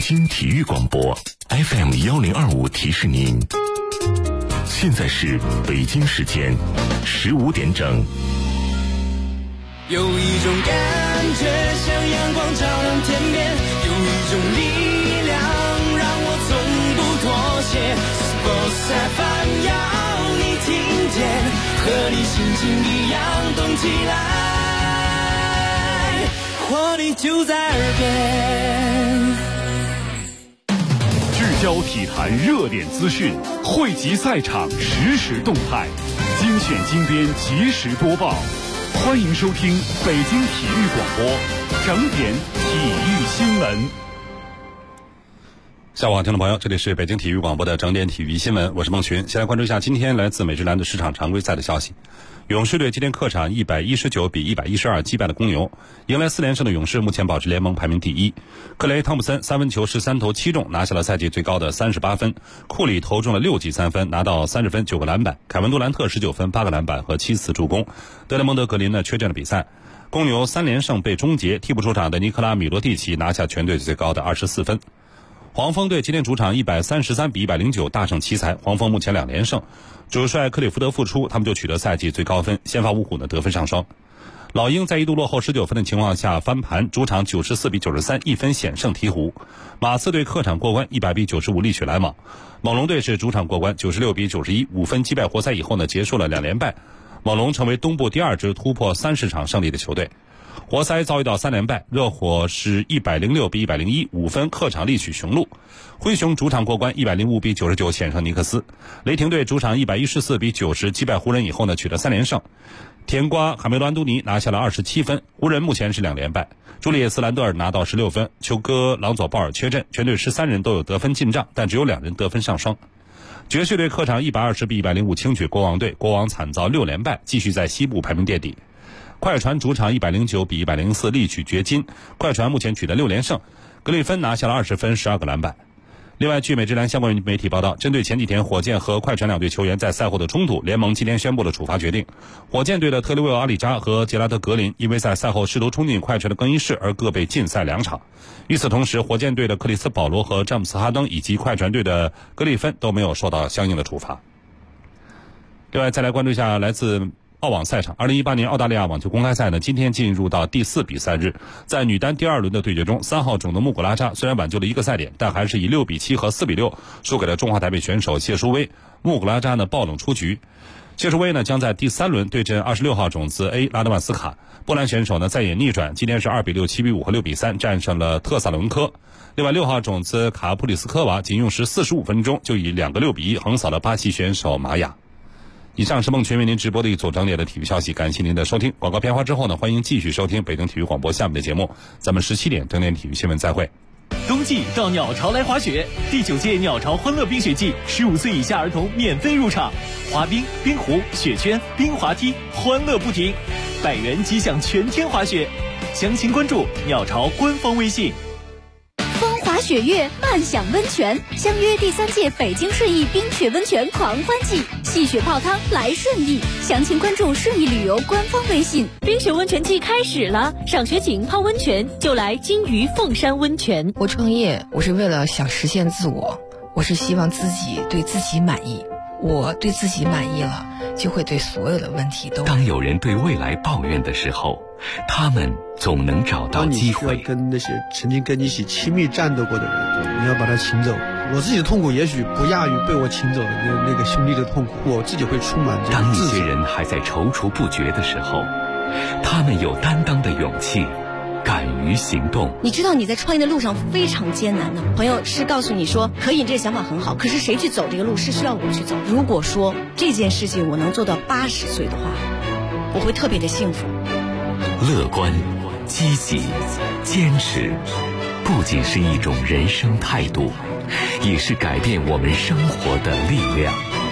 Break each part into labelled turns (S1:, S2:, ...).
S1: 京体育广播 FM1025提示您，现在是北京时间15点整。
S2: 有一种感觉像阳光照亮天边，有一种力量让我从不妥协。Sports FM 要你听见，和你心情一样动起来，活力就在耳边。
S3: 聚焦体坛热点资讯，汇集赛场实时动态，精选精编及时播报。欢迎收听北京体育广播整点体育新闻。
S4: 下午好，听众朋友，这里是北京体育广播的整点体育新闻，我是孟群。先来关注一下今天来自美职篮的10场常规赛的消息。勇士队今天客场119比112击败了公牛，迎来4连胜的勇士目前保持联盟排名第一。克雷·汤普森三分球13投7中，拿下了赛季最高的38分。库里投中了6记3分，拿到30分9个篮板。凯文杜兰特19分8个篮板和7次助攻。德雷蒙德·格林呢缺阵了比赛。公牛3连胜被终结，替补出场的尼克拉·米罗蒂奇拿下全队最高的24分。黄蜂队今天主场133比109大胜奇才，黄蜂目前2连胜，主帅克里福德复出，他们就取得赛季最高分，先发五虎呢得分上双。老鹰在一度落后19分的情况下翻盘，主场94比93一分险胜鹈鹕。马刺队客场过关100比95力取篮网。猛龙队是主场过关96比91 5分击败活塞以后呢，结束了2连败，猛龙成为东部第2支突破30场胜利的球队。活塞遭遇到3连败，热火是106比101 5分客场力取雄鹿。灰熊主场过关105比99险胜尼克斯。雷霆队主场114比90击败湖人以后呢，取得3连胜。甜瓜卡梅罗安东尼拿下了27分，湖人目前是2连败。朱利叶斯兰德尔拿到16分，球哥朗佐鲍尔缺阵，全队13人都有得分进账，但只有2人得分上双。爵士队客场120比105轻取国王队，国王惨遭6连败，继续在西部排名垫底。快船主场109比104力取掘金，快船目前取得6连胜，格里芬拿下了20分12个篮板。另外，据美职篮相关媒体报道，针对前几天火箭和快船两队球员在赛后的冲突，联盟今天宣布了处罚决定。火箭队的特雷维尔·阿里扎和杰拉德·格林因为在赛后试图冲进快船的更衣室而各被禁赛2场。与此同时，火箭队的克里斯·保罗和詹姆斯·哈登以及快船队的格里芬都没有受到相应的处罚。另外，再来关注一下来自澳网赛场，2018年澳大利亚网球公开赛呢，今天进入到第4比赛日。在女单第2轮的对决中，3号种的穆古拉扎虽然挽救了1个赛点，但还是以6比7和4比6输给了中华台北选手谢淑薇。穆古拉扎呢爆冷出局。谢淑薇呢将在第3轮对阵26号种子 A 拉德万斯卡。波兰选手呢再也逆转，今天是2比6、7比5和6比3战胜了特萨伦科。另外6号种子卡普里斯科娃仅用时45分钟就以2个6比1横扫了巴西选手玛雅。以上是孟群为您直播的一组整点的体育消息，感谢您的收听。广告片花之后呢，欢迎继续收听北京体育广播下面的节目，咱们17点整点体育新闻再会。
S5: 冬季到鸟巢来滑雪，第9届鸟巢欢乐冰雪季，15岁以下儿童免费入场，滑冰、冰壶、雪圈、冰滑梯，欢乐不停，100元即享全天滑雪。详情关注鸟巢官方微信。
S6: 风华雪月，漫享温泉，相约第3届北京顺义冰雪温泉狂欢季，戏雪泡汤来顺义。详情关注顺义旅游官方微信。
S7: 冰雪温泉季开始了，赏雪景、泡温泉就来金鱼凤山温泉。
S8: 我创业，我是为了想实现自我，我是希望自己对自己满意。我对自己满意了，就会对所有的问题都。
S9: 当有人对未来抱怨的时候，他们总能找到机会。
S10: 当你需要跟那些曾经跟你一起亲密战斗过的人，你要把他请走。我自己的痛苦也许不亚于被我请走的那个兄弟的痛苦，我自己会充满这种
S9: 当
S10: 自责。
S9: 一些人还在踌躇不决的时候，他们有担当的勇气，敢于行动。
S11: 你知道你在创业的路上非常艰难的，朋友是告诉你说可以，这个想法很好，可是谁去走这个路是需要我去走。如果说这件事情我能做到80岁的话，我会特别的幸福。
S9: 乐观、积极、坚持，不仅是一种人生态度，也是改变我们生活的力量。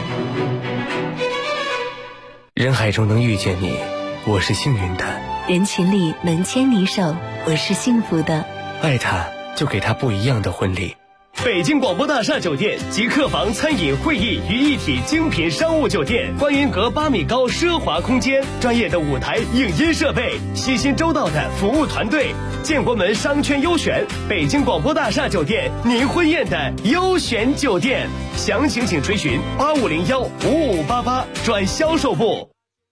S12: 人海中能遇见你，我是幸运的。
S13: 人群里能牵你手，我是幸福的。
S12: 爱他，就给他不一样的婚礼。 北京广播大厦酒店集客房、餐饮、会议于一体精品商务酒店，观云阁8米高奢华空间，专业的舞台影音设备，细心周到的服务团队。建国门商圈优选，北京广播大厦酒店，您婚宴的优选酒店。详情请垂询85015588转销售部。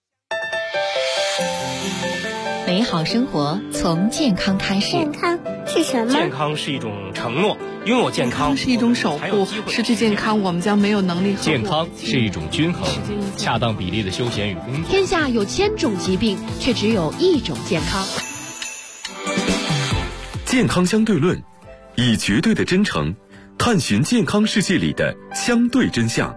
S13: 美好生活从健康开始。
S14: 健康是什么？
S12: 健康是一种承诺，拥有健康
S15: 是一种守护，失去健康我们将没有能力。
S5: 健康是一种均衡，恰当比例的休闲与工作。
S16: 天下有1000种疾病，却只有1种健康。
S9: 健康相对论，以绝对的真诚探寻健康世界里的相对真相。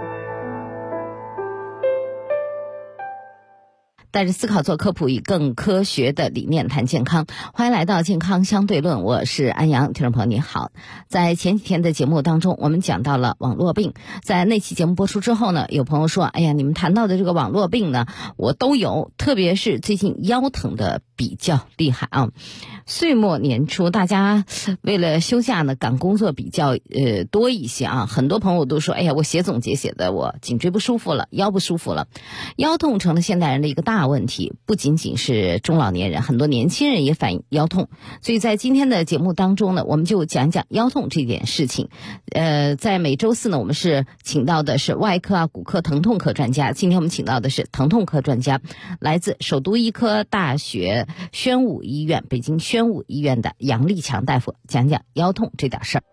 S17: 带着思考做科普，以更科学的理念谈健康。欢迎来到健康相对论，我是安阳。听众朋友你好，在前几天的节目当中，我们讲到了网络病。在那期节目播出之后呢，有朋友说，哎呀，你们谈到的这个网络病呢，我都有，特别是最近腰疼的比较厉害啊。岁末年初，大家为了休假呢，赶工作比较多一些啊。很多朋友都说，哎呀，我写总结写的我颈椎不舒服了，腰不舒服了。腰痛成了现代人的一个大问题，不仅仅是中老年人，很多年轻人也反映腰痛。所以在今天的节目当中呢，我们就讲讲腰痛这件事情。在每周四呢，我们是请到的是外科骨科疼痛科专家，今天我们请到的是疼痛科专家，来自首都医科大学宣武医院北京宣武医院的杨立强大夫，讲讲腰痛这点事儿。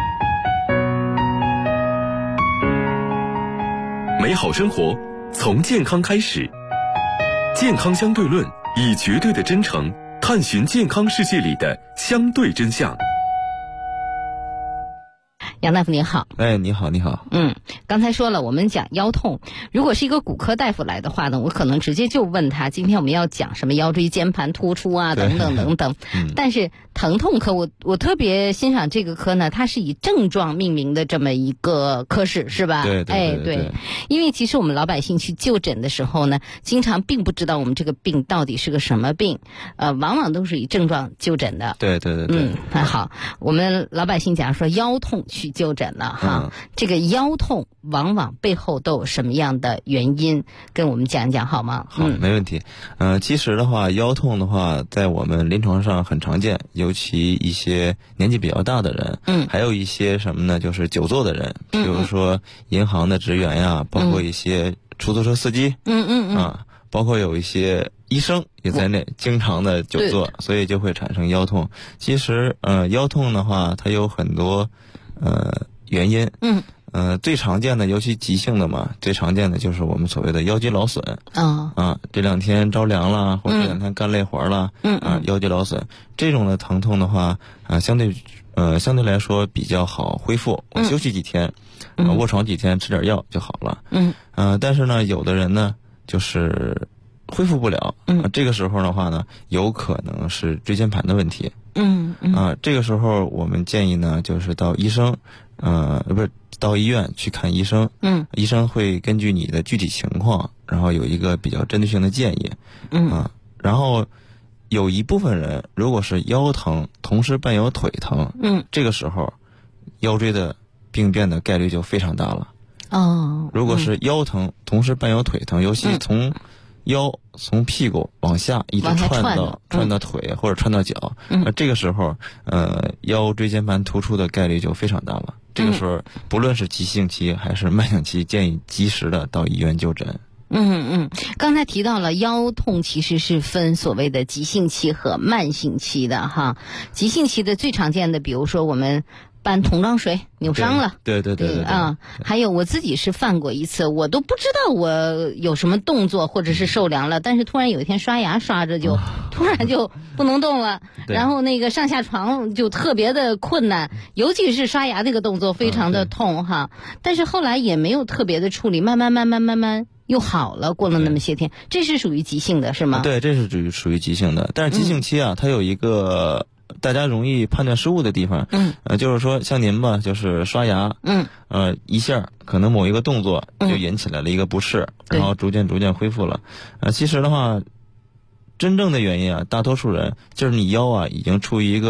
S9: 美好生活从健康开始，健康相对论，以绝对的真诚探寻健康世界里的相对真相。
S17: 杨大夫您好。
S18: 哎，你好，你好。
S17: 刚才说了，我们讲腰痛，如果是一个骨科大夫来的话呢，我可能直接就问他，今天我们要讲什么腰椎间盘突出啊，等等等等。但是疼痛科，我特别欣赏这个科呢，它是以症状命名的这么一个科室，是吧？
S18: 对。
S17: 因为其实我们老百姓去就诊的时候呢，经常并不知道我们这个病到底是个什么病，往往都是以症状就诊的。
S18: 对。
S17: 好，我们老百姓假如说腰痛去就诊了哈，这个腰痛往往背后都有什么样的原因，跟我们讲讲好吗？
S18: 好，没问题。其实的话，腰痛的话，在我们临床上很常见，尤其一些年纪比较大的人，还有一些什么呢？就是久坐的人，比如说银行的职员呀，包括一些出租车司机，包括有一些医生也在内，经常的久坐，所以就会产生腰痛。其实腰痛的话，它有很多原因。最常见的，尤其急性的嘛，最常见的就是我们所谓的腰肌劳损。这2天着凉了，或者这2天干累活了，腰肌劳损这种的疼痛的话，相对来说比较好恢复。我休息几天，卧床几天，吃点药就好了。但是呢，有的人呢，就是恢复不了。这个时候的话呢，有可能是椎间盘的问题。这个时候我们建议呢，就是到医院去看医生。医生会根据你的具体情况，然后有一个比较针对性的建议。然后有一部分人如果是腰疼同时伴有腿疼，这个时候腰椎的病变的概率就非常大了。如果是腰疼同时伴有腿疼，尤其从腰从屁股往下一直串到腿或者串到脚，这个时候腰椎间盘突出的概率就非常大了。这个时候不论是急性期还是慢性期，建议及时的到医院就诊。
S17: 刚才提到了腰痛其实是分所谓的急性期和慢性期的哈。急性期的最常见的，比如说我们搬桶装水扭伤了，
S18: 对
S17: 还有我自己是犯过一次，我都不知道我有什么动作或者是受凉了，但是突然有一天刷牙刷着就突然就不能动了，然后那个上下床就特别的困难，尤其是刷牙那个动作非常的痛哈。但是后来也没有特别的处理，慢慢又好了，过了那么些天，这是属于急性的是吗？
S18: 对，这是属于急性的。但是急性期啊，它有一个大家容易判断失误的地方。就是说像您吧，就是刷牙，一下可能某一个动作就引起来了一个不适，然后逐渐恢复了。其实的话，真正的原因啊，大多数人就是你腰啊已经处于一个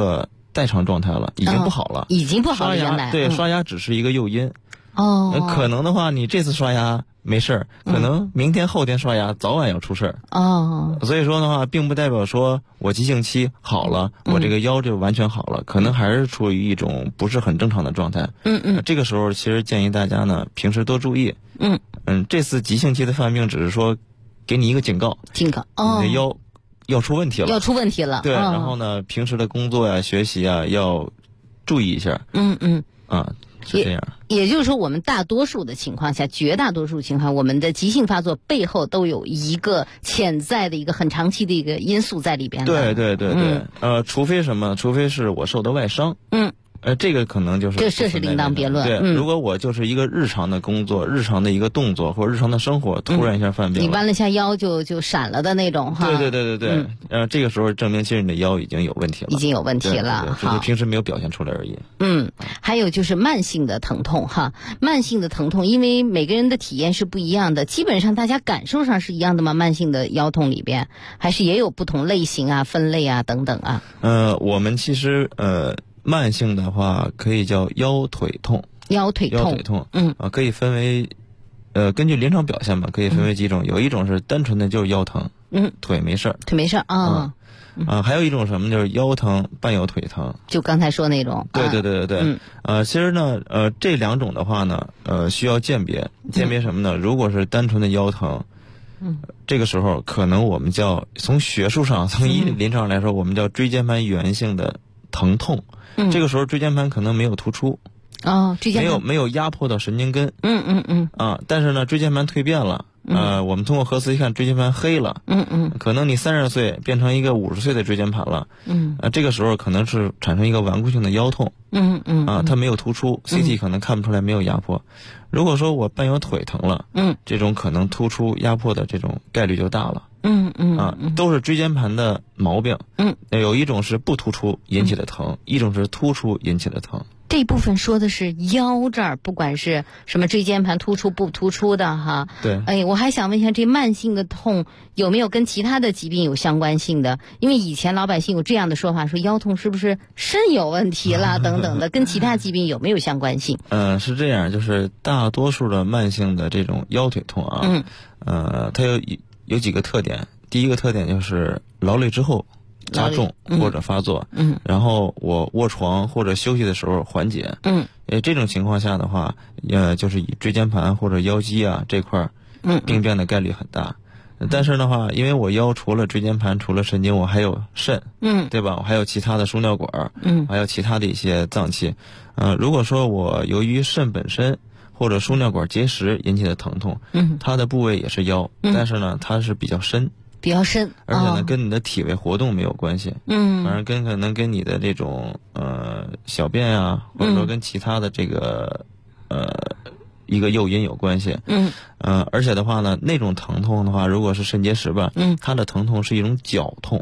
S18: 代偿状态了，已经不好了，
S17: 已经不好了。原来
S18: 对，刷牙只是一个诱因。可能的话，你这次刷牙没事儿，可能明天后天刷牙早晚要出事儿。所以说的话，并不代表说我急性期好了，我这个腰就完全好了，可能还是处于一种不是很正常的状态。这个时候其实建议大家呢，平时多注意。这次急性期的犯病只是说给你一个警告，你的腰要出问题了，对，然后呢，平时的工作呀、学习呀要注意一下。是这样。
S17: 也就是说，我们大多数的情况下，绝大多数情况，我们的急性发作背后都有一个潜在的一个很长期的一个因素在里边的。
S18: 对，除非什么？除非是我受的外伤。这个可能就是
S17: 这是另当别论。
S18: 对，如果我就是一个日常的工作、日常的一个动作或者日常的生活，突然一下犯病了，
S17: 你弯了下腰就闪了的那种哈。
S18: 对，这个时候证明其实你的腰已经有问题了，
S17: 已经有问题了，
S18: 只是平时没有表现出来而已。
S17: 还有就是慢性的疼痛哈，慢性的疼痛，因为每个人的体验是不一样的，基本上大家感受上是一样的吗？慢性的腰痛里边，还是也有不同类型啊、分类啊等等啊？
S18: 我们其实慢性的话可以叫腰腿痛，可以分为根据临床表现吧，可以分为几种，有一种是单纯的就是腰疼，腿没事儿
S17: 啊。
S18: 还有一种什么就是腰疼伴有腿疼，
S17: 就刚才说那种。
S18: 对。其实呢，这两种的话呢，需要鉴别什么呢？如果是单纯的腰疼，这个时候可能我们叫从学术上、从临床上来说，我们叫椎间盘源性的疼痛。这个时候椎间盘可能没有突出，
S17: 椎间盘
S18: 没有压迫到神经根。但是呢，椎间盘蜕变了。我们通过核磁一看，椎间盘黑了。可能你30岁变成一个50岁的椎间盘了。这个时候可能是产生一个顽固性的腰痛。它没有突出，CT 可能看不出来没有压迫。如果说我伴有腿疼了，这种可能突出压迫的这种概率就大了。都是椎间盘的毛病。有一种是不突出引起的疼，一种是突出引起的疼。
S17: 这部分说的是腰这儿，不管是什么椎间盘突出不突出的哈。
S18: 对。
S17: 我还想问一下，这慢性的痛有没有跟其他的疾病有相关性的？因为以前老百姓有这样的说法，说腰痛是不是肾有问题啦等等的，跟其他疾病有没有相关性？
S18: 是这样，就是大多数的慢性的这种腰腿痛啊，它有几个特点。第一个特点就是劳累之后加重或者发作，然后我卧床或者休息的时候缓解，这种情况下的话，就是以椎间盘或者腰肌啊这块病变的概率很大。但是的话，因为我腰除了椎间盘，除了神经，我还有肾，对吧？我还有其他的输尿管，还有其他的一些脏器。如果说我由于肾本身或者输尿管结石引起的疼痛，它的部位也是腰，但是呢，它是比较深，而且呢，跟你的体位活动没有关系，反正可能跟你的这种小便啊，或者说跟其他的这个一个诱因有关系，而且的话呢，那种疼痛的话，如果是肾结石吧，它的疼痛是一种绞痛，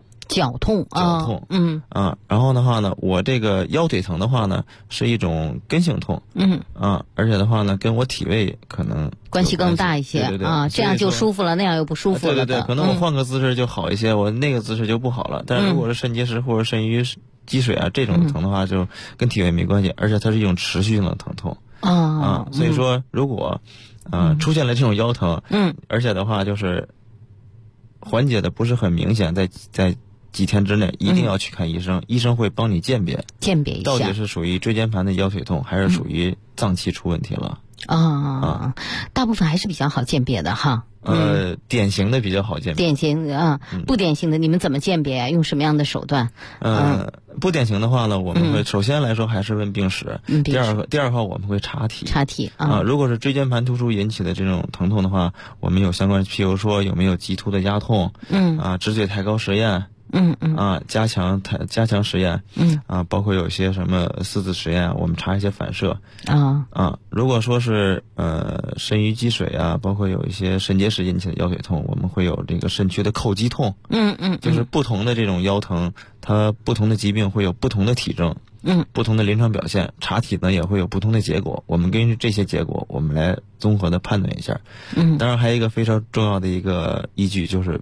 S18: 然后的话呢，我这个腰腿疼的话呢，是一种根性痛，而且的话呢，跟我体位可能
S17: 关系更大一些，
S18: 对，
S17: 这样就舒服了，那样又不舒服了，
S18: 对，可能我换个姿势就好一些，我那个姿势就不好了。但是如果是肾结石或者肾盂积水啊这种疼的话，就跟体位没关系，而且它是一种持续性的疼痛所以说如果出现了这种腰疼，而且的话就是缓解的不是很明显，在几天之内一定要去看医生，医生会帮你鉴别
S17: 一下，
S18: 到底是属于椎间盘的腰腿痛，还是属于脏器出问题了。
S17: 大部分还是比较好鉴别的哈。
S18: 典型的比较好鉴别。
S17: 典型不典型的你们怎么鉴别？用什么样的手段？
S18: 不典型的话呢，我们会首先来说还是问病史。第二个我们会查体。如果是椎间盘突出引起的这种疼痛的话，我们有相关，譬如说有没有棘突的压痛，直腿抬高实验。加强实验，包括有些什么四字实验，我们查一些反射。如果说是肾盂积水啊，包括有一些肾结石引起的腰腿痛，我们会有这个肾区的叩击痛。就是不同的这种腰疼，它不同的疾病会有不同的体征，不同的临床表现，查体呢也会有不同的结果。我们根据这些结果，我们来综合的判断一下。当然还有一个非常重要的一个依据就是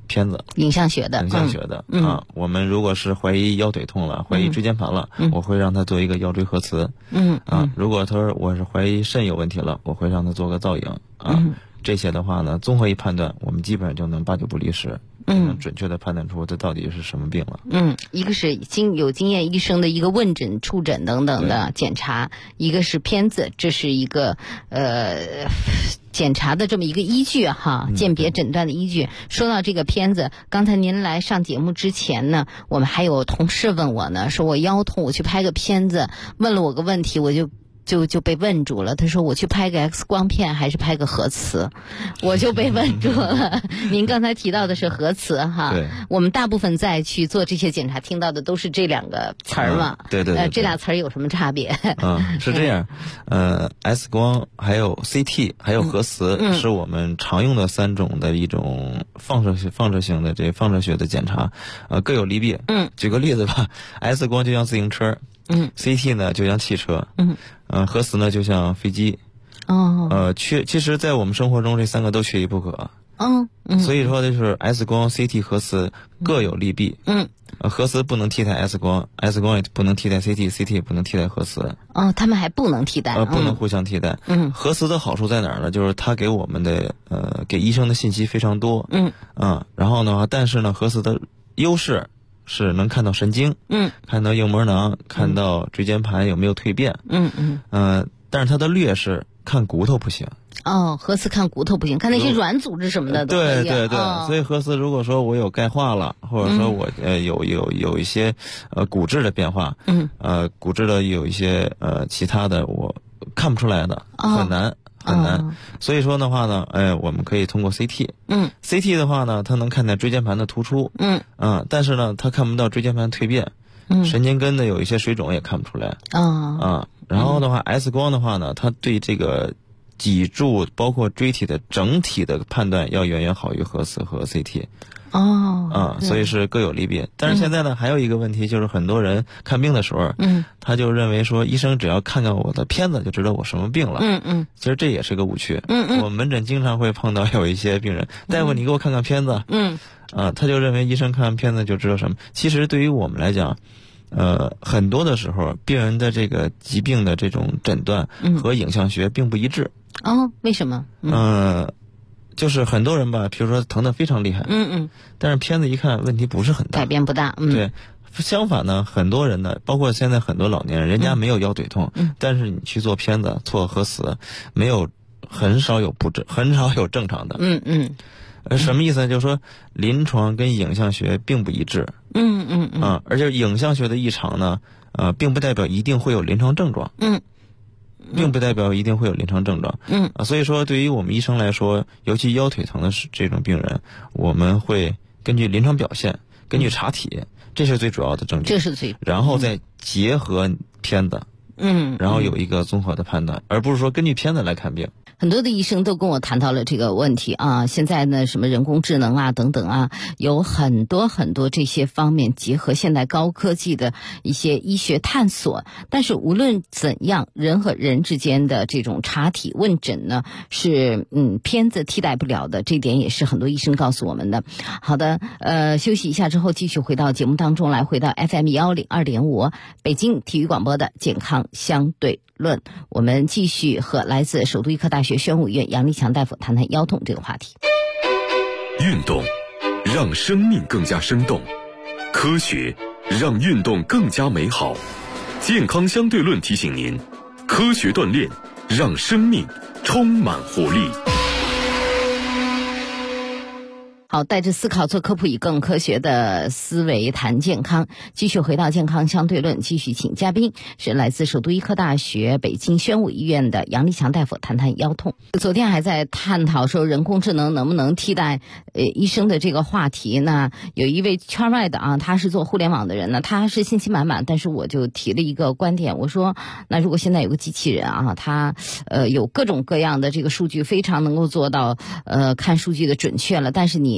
S18: 片子，
S17: 影像学的
S18: 啊。我们如果是怀疑腰腿痛了，怀疑椎间盘了，我会让他做一个腰椎核磁。如果他说我是怀疑肾有问题了，我会让他做个造影啊。这些的话呢，综合一判断，我们基本上就能8、9不离十，能准确的判断出这到底是什么病了。
S17: 一个是有经验医生的一个问诊、触诊等等的检查，一个是片子，这是一个检查的这么一个依据哈，鉴别诊断的依据。说到这个片子，刚才您来上节目之前呢，我们还有同事问我呢，说我腰痛，我去拍个片子，问了我个问题，我就被问住了。他说我去拍个 X 光片还是拍个核磁，我就被问住了。您刚才提到的是核磁哈，
S18: 对，
S17: 我们大部分在去做这些检查听到的都是这2个词儿嘛。
S18: 对，
S17: 这俩词儿有什么差别？
S18: 是这样，X 光还有 CT 还有核磁，是我们常用的3种的一种放射性的这放射学的检查，各有利弊。举个例子吧，X 光就像自行车。CT 呢就像汽车，核磁呢就像飞机，其实在我们生活中这3个都缺一不可，所以说就是 X 光、CT、核磁各有利弊，核磁不能替代 X 光， X 光也不能替代 CT 也不能替代核磁，
S17: 他们还不能替代，
S18: 不能互相替代。核磁的好处在哪儿呢？就是它给我们的给医生的信息非常多，然后呢，但是呢，核磁的优势是能看到神经，看到硬膜囊，看到椎间盘有没有蜕变，但是它的劣势看骨头不行。
S17: 核磁看骨头不行，看那些软组织什么的都可以。
S18: 对，所以核磁如果说我有钙化了，或者说我有一些骨质的变化，骨质的有一些其他的我看不出来的，很难。所以说的话呢，我们可以通过 CT，CT 的话呢，它能看见椎间盘的突出，但是呢，它看不到椎间盘蜕变，神经根的有一些水肿也看不出来，然后的话 ，X 光的话呢，它对这个脊柱包括椎体的整体的判断要远远好于核磁和 CT。所以是各有利弊。但是现在呢，还有一个问题，就是很多人看病的时候，他就认为说医生只要看看我的片子就知道我什么病了。其实这也是个误区。我们门诊经常会碰到有一些病人，大夫你给我看看片子。他就认为医生看看片子就知道什么。其实对于我们来讲，很多的时候病人的这个疾病的这种诊断和影像学并不一致。
S17: 为什么？
S18: 就是很多人吧，比如说疼得非常厉害，但是片子一看问题不是很大，
S17: 改变不大，
S18: 对。相反呢，很多人呢，包括现在很多老年人，人家没有腰腿痛，但是你去做片子、做核磁，很少有正常的，什么意思呢？就是说临床跟影像学并不一致，而且影像学的异常呢，并不代表一定会有临床症状，并不代表一定会有临床症状。所以说对于我们医生来说，尤其腰腿疼的这种病人，我们会根据临床表现，根据查体，这是最主要的证据，然后再结合片子，然后有一个综合的判断，而不是说根据片子来看病。
S17: 很多的医生都跟我谈到了这个问题啊，现在呢，什么人工智能啊等等啊，有很多这些方面结合现代高科技的一些医学探索。但是无论怎样，人和人之间的这种查体问诊呢，是片子替代不了的，这点也是很多医生告诉我们的。好的，休息一下之后继续回到节目当中来，回到 FM 102.5北京体育广播的健康相对论，我们继续和来自首都医科大学宣武医院杨立强大夫谈谈腰痛这个话题。
S1: 运动让生命更加生动，科学让运动更加美好。健康相对论提醒您，科学锻炼让生命充满活力。
S17: 好，带着思考做科普，以更科学的思维谈健康。继续回到健康相对论，继续请嘉宾是来自首都医科大学北京宣武医院的杨立强大夫谈谈腰痛。昨天还在探讨说人工智能能不能替代医生的这个话题。那有一位圈外的啊，他是做互联网的人呢，他是信心满满，但是我就提了一个观点，我说那如果现在有个机器人啊，他有各种各样的这个数据，非常能够做到看数据的准确了，但是你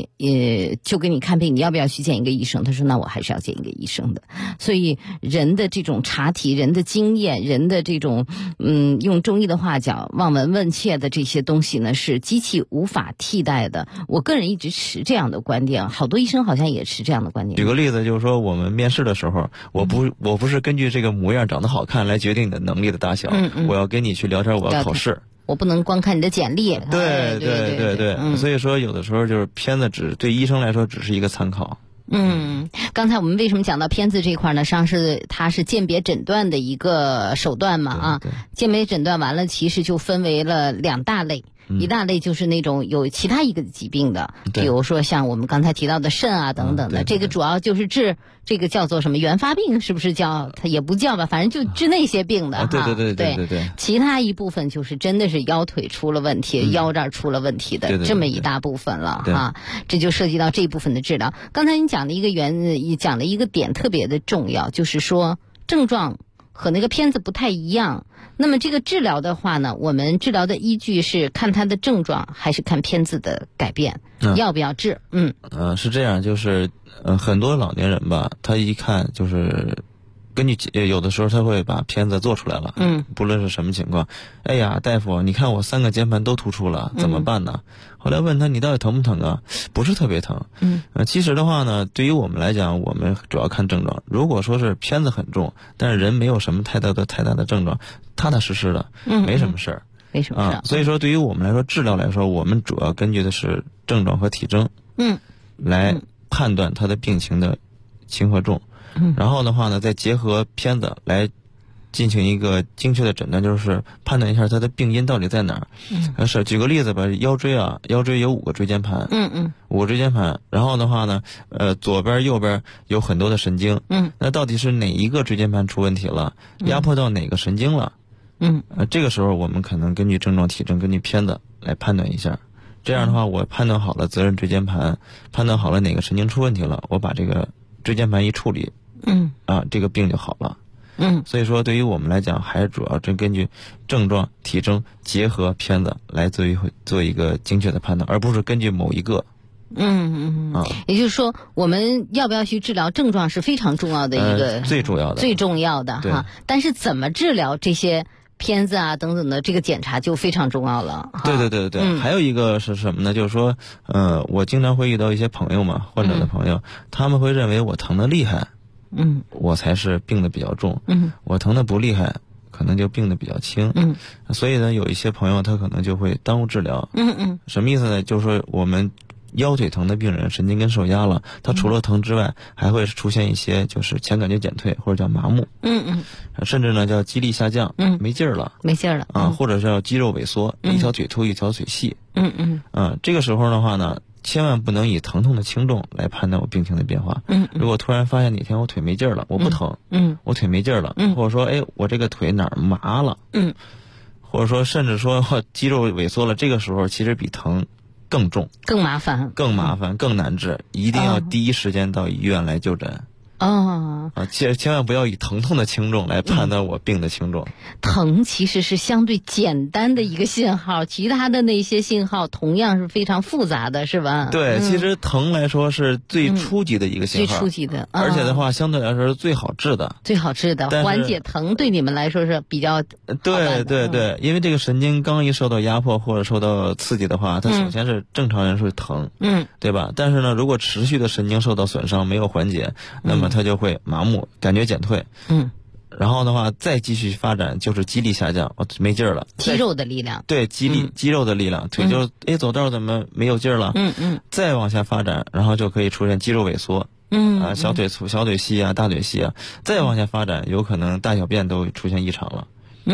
S17: 你就给你看病，你要不要去见一个医生？他说那我还是要见一个医生的。所以人的这种查体、人的经验、人的这种用中医的话讲望闻问切的这些东西呢，是机器无法替代的。我个人一直持这样的观点，好多医生好像也持这样的观点。
S18: 举个例子，就是说我们面试的时候，我不是根据这个模样长得好看来决定你的能力的大小，我要跟你去聊天，我要考试。
S17: 我不能光看你的简历。
S18: 对，所以说有的时候就是片子对医生来说只是一个参考。
S17: 刚才我们为什么讲到片子这一块呢？实际上它是鉴别诊断的一个手段嘛鉴别诊断完了，其实就分为了2大类。一大类就是那种有其他一个疾病的，比如说像我们刚才提到的肾啊等等的，这个主要就是治这个叫做什么原发病，是不是叫？它也不叫吧，反正就治那些病的
S18: 对。
S17: 其他一部分就是真的是腰腿出了问题，腰这儿出了问题的这么一大部分了哈。这就涉及到这一部分的治疗。刚才你讲的讲了一个点特别的重要，就是说症状和那个片子不太一样。那么这个治疗的话呢，我们治疗的依据是看他的症状，还是看片子的改变，要不要治？
S18: 是这样，就是很多老年人吧，他一看就是根据有的时候他会把片子做出来了，不论是什么情况，哎呀，大夫，你看我3个肩盘都突出了，怎么办呢？后来问他你到底疼不疼啊？不是特别疼。其实的话呢，对于我们来讲，我们主要看症状。如果说是片子很重，但是人没有什么太大的症状，踏踏实实的，没什么事儿，
S17: 没什么事儿。
S18: 所以说，对于我们来说，治疗来说，我们主要根据的是症状和体征，来判断他的病情的轻和重。然后的话呢，再结合片子来进行一个精确的诊断，就是判断一下他的病因到底在哪儿。举个例子吧，腰椎有5个椎间盘，5个椎间盘。然后的话呢，左边右边有很多的神经，那到底是哪一个椎间盘出问题了，压迫到哪个神经了？这个时候我们可能根据症状、体征，根据片子来判断一下。这样的话，我判断好了责任椎间盘，判断好了哪个神经出问题了，我把这个椎间盘一处理，这个病就好了。所以说对于我们来讲，还是主要根据症状、体征结合片子来做一个精确的判断，而不是根据某一个。
S17: 也就是说，我们要不要去治疗症状是非常重要的一个
S18: 最重要的
S17: 哈。但是怎么治疗这些片子啊等等的这个检查就非常重要了。
S18: 对。还有一个是什么呢？就是说，我经常会遇到一些朋友嘛，患者的朋友，他们会认为我疼得厉害，我才是病得比较重，我疼得不厉害，可能就病得比较轻，所以呢，有一些朋友他可能就会耽误治疗，什么意思呢？就是说我们腰腿疼的病人，神经根受压了，他除了疼之外，还会出现一些就是前感觉减退，或者叫麻木，甚至呢叫肌力下降，没劲儿了或者是叫肌肉萎缩，一条腿粗一条腿细，这个时候的话呢，千万不能以疼痛的轻重来判断我病情的变化。如果突然发现哪天我腿没劲儿了，我不疼，我腿没劲儿了，或者说我这个腿哪儿麻了，或者说甚至说肌肉萎缩了，这个时候其实比疼更重、
S17: 更麻烦、
S18: 更难治，一定要第一时间到医院来就诊。千万不要以疼痛的轻重来判断我病的轻重。
S17: 疼其实是相对简单的一个信号，其他的那些信号同样是非常复杂的，是吧？
S18: 对，其实疼来说是最初级的一个信号，
S17: 最初级的，
S18: 而且的话相对来说是最好治的，
S17: 缓解疼对你们来说是比较
S18: 对，因为这个神经刚一受到压迫或者受到刺激的话，它首先是正常人是疼，对吧？但是呢，如果持续的神经受到损伤没有缓解，那么它就会麻木、感觉减退，然后的话再继续发展就是肌力下降，没劲儿了，
S17: 肌肉的力量，
S18: 对，肌肉的力量，腿就走道怎么没有劲儿了，再往下发展，然后就可以出现肌肉萎缩，小腿粗、小腿细啊、大腿细啊，再往下发展，有可能大小便都出现异常了。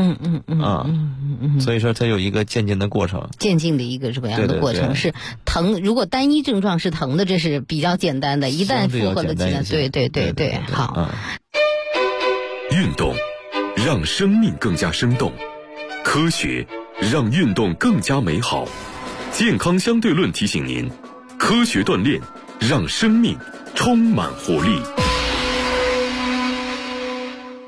S18: 所以说它有一个渐进的过程，
S17: 渐进的一个什么样的过程？是疼，如果单一症状是疼的，这是比较简单的，一旦复合了起来，对，好。
S1: 运动让生命更加生动，科学让运动更加美好。健康相对论提醒您，科学锻炼让生命充满活力。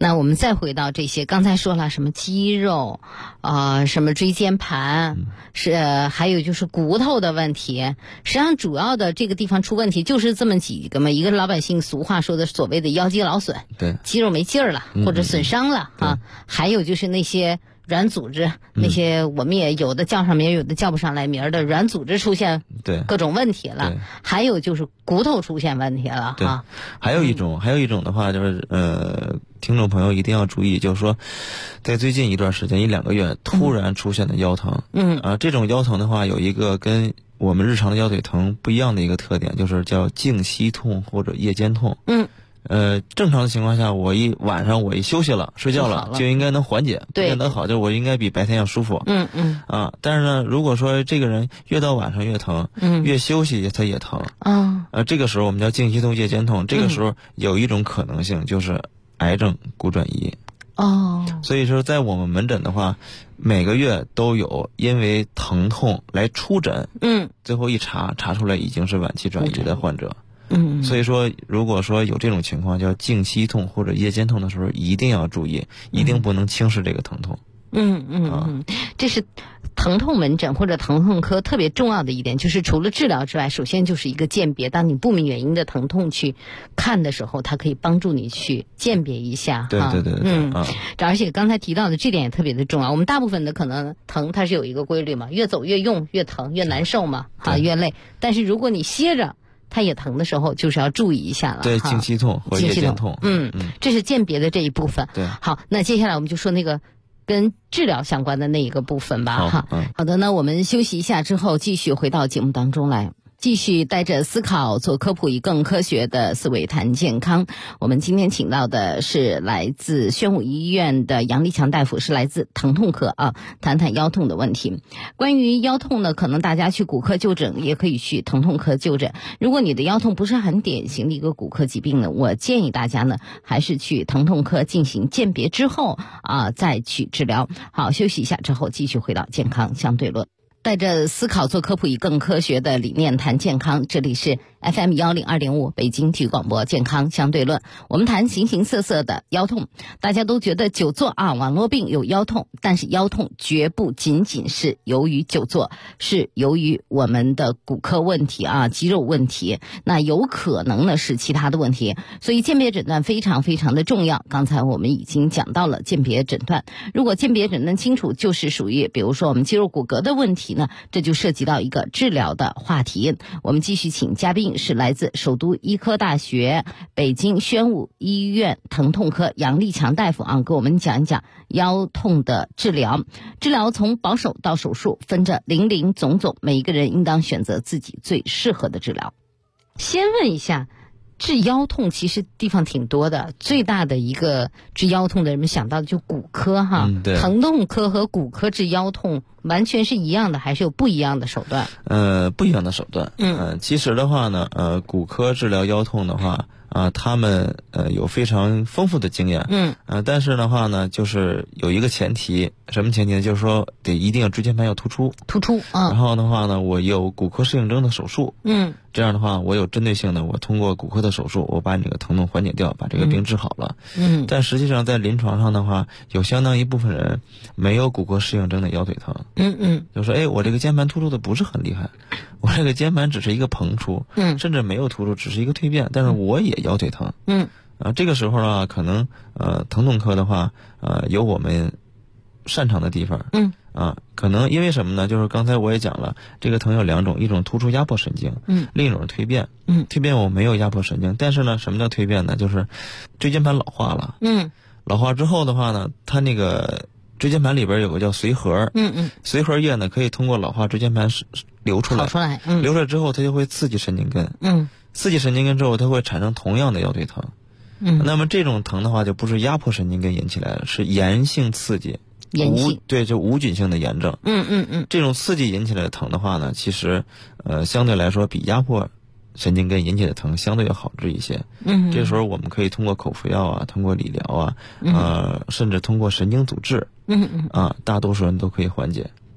S17: 那我们再回到这些，刚才说了什么肌肉，什么椎间盘，还有就是骨头的问题。实际上主要的这个地方出问题就是这么几个嘛，一个老百姓俗话说的所谓的腰肌劳损，
S18: 对，
S17: 肌肉没劲儿了或者损伤了啊，还有就是那些软组织，那些我们也有的叫上名，有的叫不上来名的软组织出现各种问题了，还有就是骨头出现问题了啊。
S18: 还有一种的话就是听众朋友一定要注意，就是说在最近一段时间1-2个月突然出现的腰疼，这种腰疼的话有一个跟我们日常的腰腿疼不一样的一个特点，就是叫静息痛或者夜间痛。正常的情况下，晚上我一休息了，睡觉了，就应该能缓解，变得好，就我应该比白天要舒服。但是呢，如果说这个人越到晚上越疼，越休息他也疼。这个时候我们叫静息痛、夜间痛。这个时候有一种可能性就是癌症骨转移。所以说在我们门诊的话，每个月都有因为疼痛来出诊，最后一查出来已经是晚期转移的患者。所以说如果说有这种情况叫静息痛或者夜间痛的时候，一定要注意，一定不能轻视这个疼痛。
S17: 这是疼痛门诊或者疼痛科特别重要的一点，就是除了治疗之外，首先就是一个鉴别。当你不明原因的疼痛去看的时候，它可以帮助你去鉴别一下。
S18: 对。
S17: 而且刚才提到的这点也特别的重要。我们大部分的可能疼它是有一个规律嘛，越走越用越疼越难受嘛，越累。但是如果你歇着它也疼的时候，就是要注意一下了。
S18: 对，静息痛和夜间痛。
S17: 这是鉴别的这一部分。
S18: 对。
S17: 好，那接下来我们就说那个跟治疗相关的那一个部分吧。好的，那我们休息一下之后，继续回到节目当中来。继续带着思考做科普，以更科学的思维谈健康。我们今天请到的是来自宣武医院的杨立强大夫，是来自疼痛科啊，谈谈腰痛的问题。关于腰痛呢，可能大家去骨科就诊，也可以去疼痛科就诊。如果你的腰痛不是很典型的一个骨科疾病呢，我建议大家呢还是去疼痛科进行鉴别之后再去治疗。好，休息一下之后继续回到健康相对论。带着思考做科普，以更科学的理念谈健康。这里是 FM 102.5北京体育广播健康相对论。我们谈形形色色的腰痛。大家都觉得久坐网络病有腰痛，但是腰痛绝不仅仅是由于久坐，是由于我们的骨科问题肌肉问题，那有可能呢是其他的问题。所以鉴别诊断非常非常的重要。刚才我们已经讲到了鉴别诊断，如果鉴别诊断清楚，就是属于比如说我们肌肉骨骼的问题，这就涉及到一个治疗的话题。我们继续请嘉宾是来自首都医科大学北京宣武医院疼痛科杨立强大夫给我们讲一讲腰痛的治疗。治疗从保守到手术分着林林总总，每一个人应当选择自己最适合的治疗。先问一下，治腰痛其实地方挺多的，最大的一个治腰痛的人们想到的就骨科疼痛科和骨科治腰痛完全是一样的，还是有不一样的手段？
S18: 不一样的手段。其实的话呢，骨科治疗腰痛的话他们有非常丰富的经验。但是的话呢，就是有一个前提，什么前提呢？就是说一定要椎间盘要突出。然后的话呢，我有骨科适应症的手术。这样的话，我有针对性的，我通过骨科的手术，我把你这个疼痛缓解掉，把这个病治好了。但实际上在临床上的话，有相当一部分人没有骨科适应症的腰腿疼。就说我这个肩盘突出的不是很厉害，我这个肩盘只是一个膨出，甚至没有突出，只是一个蜕变，但是我也腰腿疼。这个时候呢，可能疼痛科的话有我们擅长的地方。可能因为什么呢？就是刚才我也讲了，这个疼有两种，一种突出压迫神经，另一种是蜕变。蜕变我没有压迫神经，但是呢，什么叫蜕变呢？就是椎间盘老化了。老化之后的话呢，它那个椎间盘里边有个叫髓核。髓核液呢可以通过老化椎间盘流出来，流出来之后它就会刺激神经根。刺激神经根之后，它会产生同样的腰腿疼。那么这种疼的话，就不是压迫神经根引起来的，是炎性刺激。就无菌性的炎症。这种刺激引起来的疼的话呢，其实相对来说比压迫神经根引起的疼相对要好治一些。这时候我们可以通过口服药通过理疗甚至通过神经阻滞大多数人都可以缓解。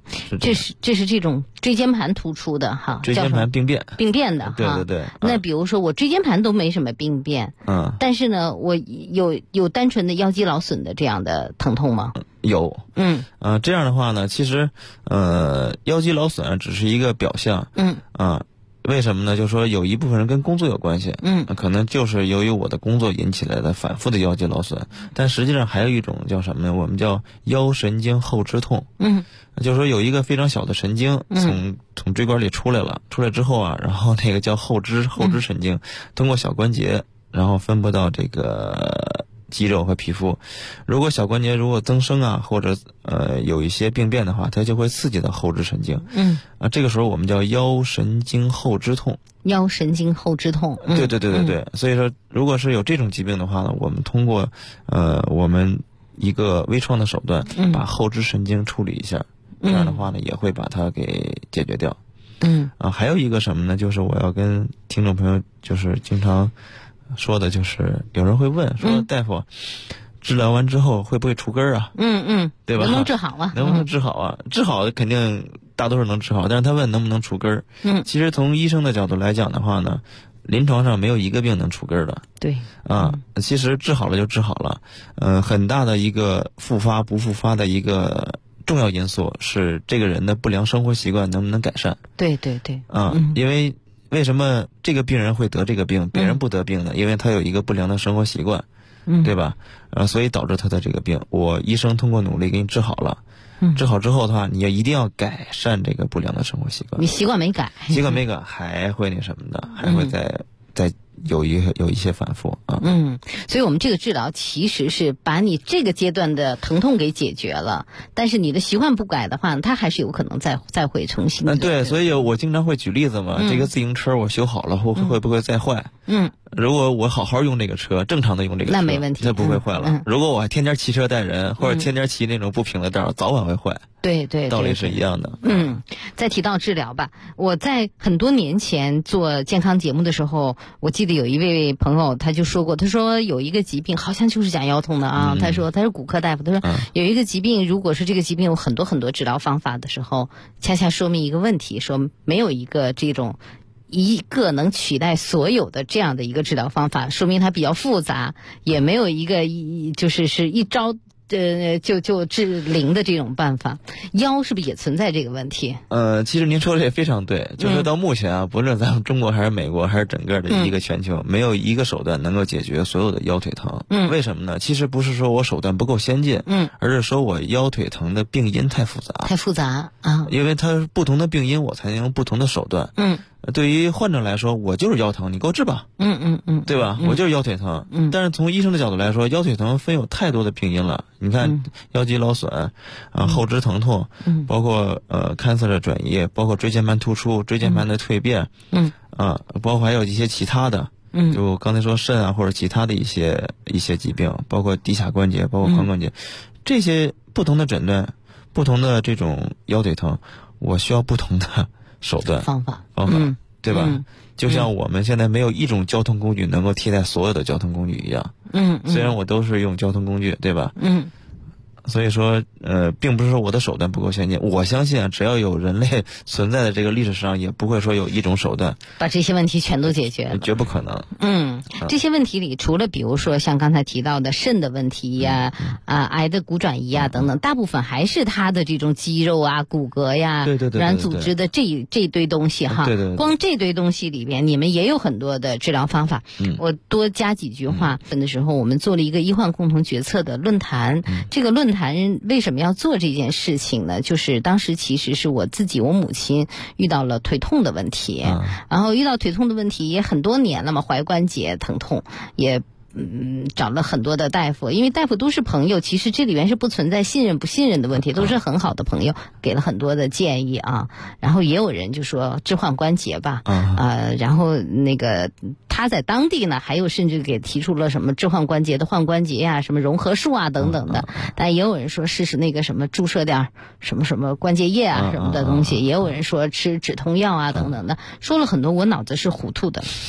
S17: 这是这种椎间盘突出的哈，
S18: 椎间盘病变
S17: 的哈。
S18: 对。
S17: 那比如说我椎间盘都没什么病变，但是呢，我有单纯的腰肌劳损的这样的疼痛吗？
S18: 有。这样的话呢，其实腰肌劳损只是一个表象。为什么呢？就是说有一部分人跟工作有关系，可能就是由于我的工作引起来的反复的腰肌劳损，但实际上还有一种叫什么呢？我们叫腰神经后肢痛。就是说有一个非常小的神经从椎管里出来了，出来之后啊，然后那个叫后肢神经通过小关节，然后分布到这个肌肉和皮肤。如果小关节如果增生啊，或者有一些病变的话，它就会刺激到后肢神经。这个时候我们叫腰神经后肢痛。
S17: 腰神经后肢痛。
S18: 对。所以说，如果是有这种疾病的话呢，我们通过我们一个微创的手段，把后肢神经处理一下，这样的话呢，也会把它给解决掉。还有一个什么呢？就是我要跟听众朋友就是经常说的，就是有人会问说，大夫，治疗完之后会不会除根啊？对吧？
S17: 能不能治好啊？
S18: 能不能治好啊？治好肯定大多数能治好，但是他问能不能除根。其实从医生的角度来讲的话呢，临床上没有一个病能除根的。
S17: 对。
S18: 其实治好了就治好了。很大的一个复发不复发的一个重要因素是这个人的不良生活习惯能不能改善。
S17: 对。
S18: 因为什么这个病人会得这个病，别人不得病呢？因为他有一个不良的生活习惯，对吧？所以导致他的这个病，我医生通过努力给你治好了。治好之后的话，你一定要改善这个不良的生活习惯。
S17: 你习惯没改，
S18: 还会那什么的，还会再有一些反复啊。
S17: 所以我们这个治疗其实是把你这个阶段的疼痛给解决了，但是你的习惯不改的话，它还是有可能再会重新。
S18: 对，所以我经常会举例子嘛，这个自行车我修好了会不会再坏？如果我好好用这个车，正常的用这个车，
S17: 那没问题，
S18: 它不会坏了。如果我还天天骑车带人，或者天天骑那种不平的道，早晚会坏。
S17: 对，
S18: 道理是一样的。
S17: 再提到治疗吧，我在很多年前做健康节目的时候，我记得有一位朋友他就说过，他说有一个疾病好像就是讲腰痛的啊，他说他是骨科大夫，他说有一个疾病，如果是这个疾病有很多很多治疗方法的时候，恰恰说明一个问题，说没有一个这种一个能取代所有的这样的一个治疗方法，说明它比较复杂，也没有一个是一招就治灵的这种办法。腰是不是也存在这个问题？
S18: 其实您说的也非常对，就是到目前啊，不论咱们中国还是美国还是整个的一个全球，没有一个手段能够解决所有的腰腿疼。为什么呢？其实不是说我手段不够先进，而是说我腰腿疼的病因太复杂
S17: 啊。
S18: 因为它不同的病因，我才能用不同的手段。对于患者来说，我就是腰疼，你给我治吧。对吧？我就是腰腿疼。但是从医生的角度来说，腰腿疼分有太多的病因了。你看，腰肌劳损后肢疼痛，包括cancer 的转移，包括椎间盘突出、椎间盘的蜕变，包括还有一些其他的，就刚才说肾啊或者其他的一些疾病，包括骶髂关节，包括髋关节，这些不同的诊断，不同的这种腰腿疼，我需要不同的手段
S17: 方法，
S18: 对吧？就像我们现在没有一种交通工具能够替代所有的交通工具一样。虽然我都是用交通工具，对吧？所以说，并不是说我的手段不够先进。我相信啊，只要有人类存在的这个历史上，也不会说有一种手段
S17: 把这些问题全都解决了，
S18: 绝不可能。
S17: 这些问题里，除了比如说像刚才提到的肾的问题呀、癌的骨转移啊等等，大部分还是它的这种肌肉啊、骨骼呀、软组织的这堆东西哈。光这堆东西里边，你们也有很多的治疗方法。我多加几句话。的时候，我们做了一个医患共同决策的论坛。这个论坛为什么要做这件事情呢？就是当时其实是我母亲遇到了腿痛的问题，然后遇到腿痛的问题也很多年了嘛，踝关节疼痛也找了很多的大夫，因为大夫都是朋友，其实这里面是不存在信任不信任的问题，都是很好的朋友，给了很多的建议啊。然后也有人就说置换关节吧，然后那个他在当地呢，还有甚至给提出了什么置换关节的换关节呀、什么融合术啊等等的。但也有人说试试那个什么注射点什么关节液啊什么的东西，也有人说吃止痛药啊等等的，说了很多，我脑子是糊涂的。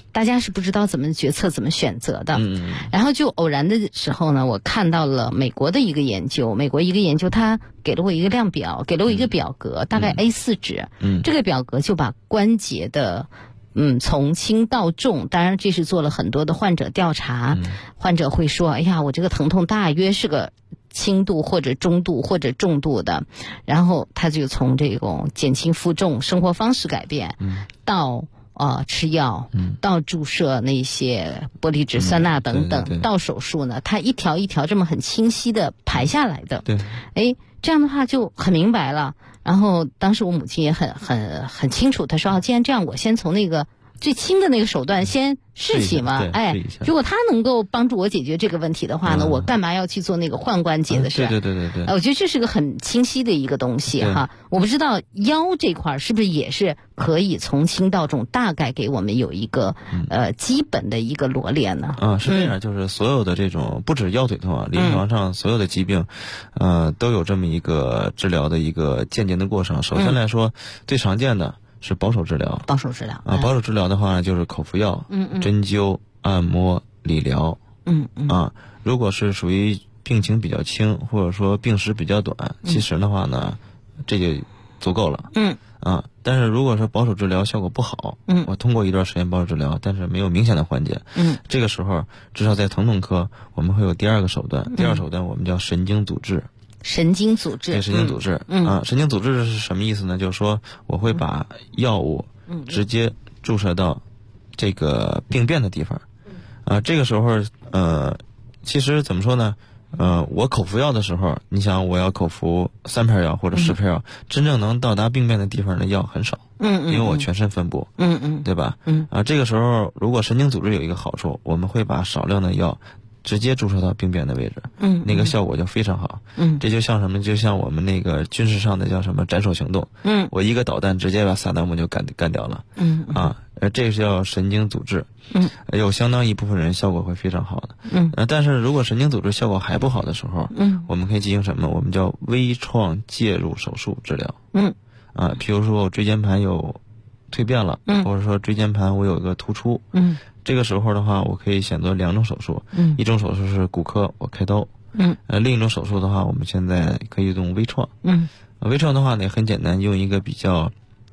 S17: 大家是不知道怎么决策、怎么选择的。然后就偶然的时候呢，我看到了美国的一个研究，它给了我一个量表，给了我一个表格，大概 A4 纸。这个表格就把关节的从轻到重，当然这是做了很多的患者调查。患者会说，哎呀，我这个疼痛大约是个轻度或者中度或者重度的，然后他就从这种减轻负重、生活方式改变，到吃药，到注射那些玻璃质酸钠等等，到手术呢，他一条一条这么很清晰的排下来的。这样的话就很明白了。然后当时我母亲也很清楚，她说既然这样，我先从那个最轻的那个手段先试起嘛。如果他能够帮助我解决这个问题的话呢，我干嘛要去做那个换关节的事？
S18: 对。
S17: 我觉得这是个很清晰的一个东西哈。我不知道腰这块是不是也是可以从轻到重，大概给我们有一个基本的一个罗列呢？
S18: 是这样，就是所有的这种不止腰腿痛啊，临床上所有的疾病，都有这么一个治疗的一个渐进的过程。首先来说，最常见的是保守治疗。保守治疗的话呢，就是口服药、针灸、按摩、理疗。如果是属于病情比较轻，或者说病史比较短，其实的话呢，这就足够了。但是如果说保守治疗效果不好，我通过一段时间保守治疗，但是没有明显的缓解，这个时候至少在疼痛科我们会有第二个手段。第二手段我们叫神经阻滞。
S17: 神经阻滞。
S18: 对，神经阻滞。神经阻滞是什么意思呢？就是说我会把药物直接注射到这个病变的地方。这个时候其实怎么说呢？我口服药的时候，你想我要口服3片药或者10片药，真正能到达病变的地方的药很少。因为我全身分布。对吧？这个时候如果神经阻滞有一个好处，我们会把少量的药直接注射到病变的位置，那个效果就非常好。这就像什么？就像我们那个军事上的叫什么斩首行动。我一个导弹直接把萨达姆就干掉了。这个叫神经阻滞。有相当一部分人效果会非常好的。但是如果神经阻滞效果还不好的时候，我们可以进行什么？我们叫微创介入手术治疗。譬如说我椎间盘有蜕变了，或者说椎间盘我有一个突出。这个时候的话，我可以选择2种手术。一种手术是骨科，我开刀。另一种手术的话，我们现在可以用微创。微创的话呢也很简单，用一个比较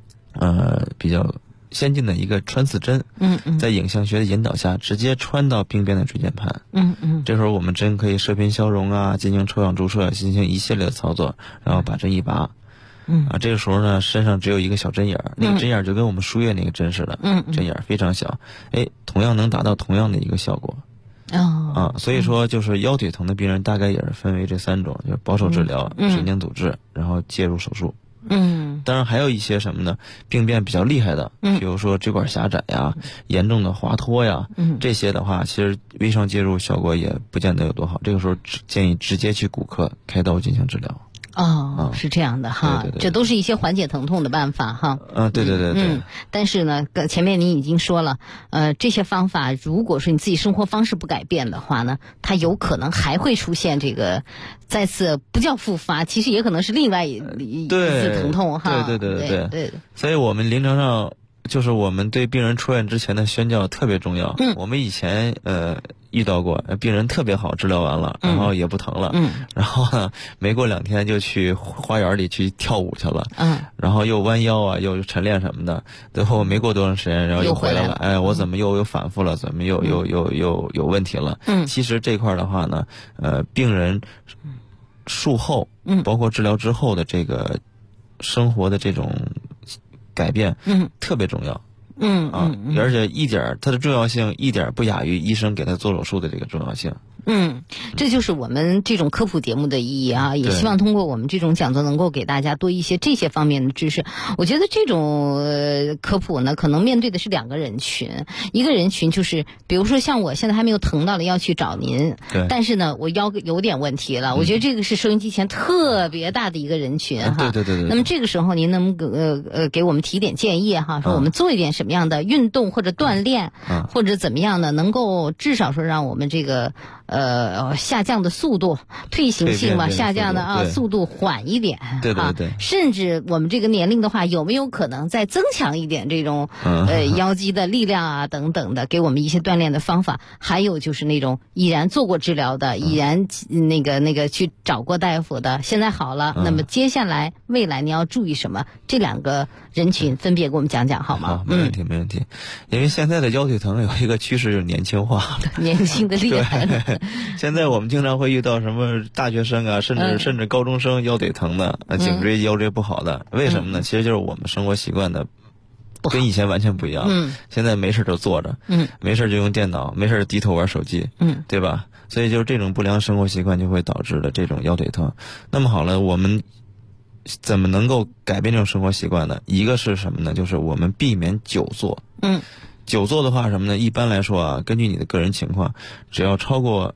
S18: 先进的一个穿刺针，在影像学的引导下，直接穿到病变的椎间盘。这时候我们针可以射频消融啊，进行抽氧注射，进行一系列的操作，然后把针一拔。这个时候呢，身上只有一个小针眼儿，那个针眼儿就跟我们输液那个针似的，针眼儿非常小，同样能达到同样的一个效果。所以说就是腰腿疼的病人大概也是分为这3种，就是保守治疗、神经阻滞，然后介入手术。当然还有一些什么呢？病变比较厉害的，比如说椎管狭窄呀、严重的滑脱呀，这些的话，其实微创介入效果也不见得有多好。这个时候建议直接去骨科开刀进行治疗。
S17: 是这样的哈。
S18: 对，
S17: 这都是一些缓解疼痛的办法哈。
S18: 对。
S17: 但是呢，前面您已经说了，这些方法如果说你自己生活方式不改变的话呢，它有可能还会出现这个再次不叫复发，其实也可能是另外一次疼痛哈。
S18: 对。所以我们临床上就是我们对病人出院之前的宣教特别重要。我们以前遇到过病人特别好，治疗完了，然后也不疼了，然后呢没过2天就去花园里去跳舞去了，然后又弯腰啊，又晨练什么的，最后没过多长时间，然后又回来了。我怎么又反复了？怎么又有问题了？其实这块的话呢，病人术后，包括治疗之后的这个生活的这种改变，特别重要。而且它的重要性一点不亚于医生给他做手术的这个重要性。
S17: 这就是我们这种科普节目的意义啊！也希望通过我们这种讲座能够给大家多一些这些方面的知识。我觉得这种科普呢，可能面对的是2个人群，一个人群就是比如说像我现在还没有疼到了要去找您，但是呢我腰有点问题了，我觉得这个是收音机前特别大的一个人群哈。
S18: 对。
S17: 那么这个时候您能给我们提点建议哈，说我们做一点什么样的运动或者锻炼，或者怎么样呢，能够至少说让我们这个下降的速度，退行性嘛，下降的速度缓一点。
S18: 对对对。
S17: 甚至我们这个年龄的话，有没有可能再增强一点这种腰肌的力量啊等等的，给我们一些锻炼的方法？还有就是那种已然做过治疗的，已然那个去找过大夫的，现在好了，那么接下来未来你要注意什么？这两个人群分别给我们讲讲好吗？
S18: 好，没问题，没问题。因为现在的腰腿疼有一个趋势就是年轻化，
S17: 年轻的厉害。
S18: 现在我们经常会遇到什么大学生啊，甚至高中生腰腿疼的，颈椎腰椎不好的，为什么呢？其实就是我们生活习惯的跟以前完全不一样。现在没事就坐着，没事就用电脑，没事低头玩手机，对吧？所以就是这种不良生活习惯就会导致的这种腰腿疼。那么好了，我们怎么能够改变这种生活习惯呢？一个是什么呢？就是我们避免久坐。久坐的话什么呢？一般来说啊，根据你的个人情况，只要超过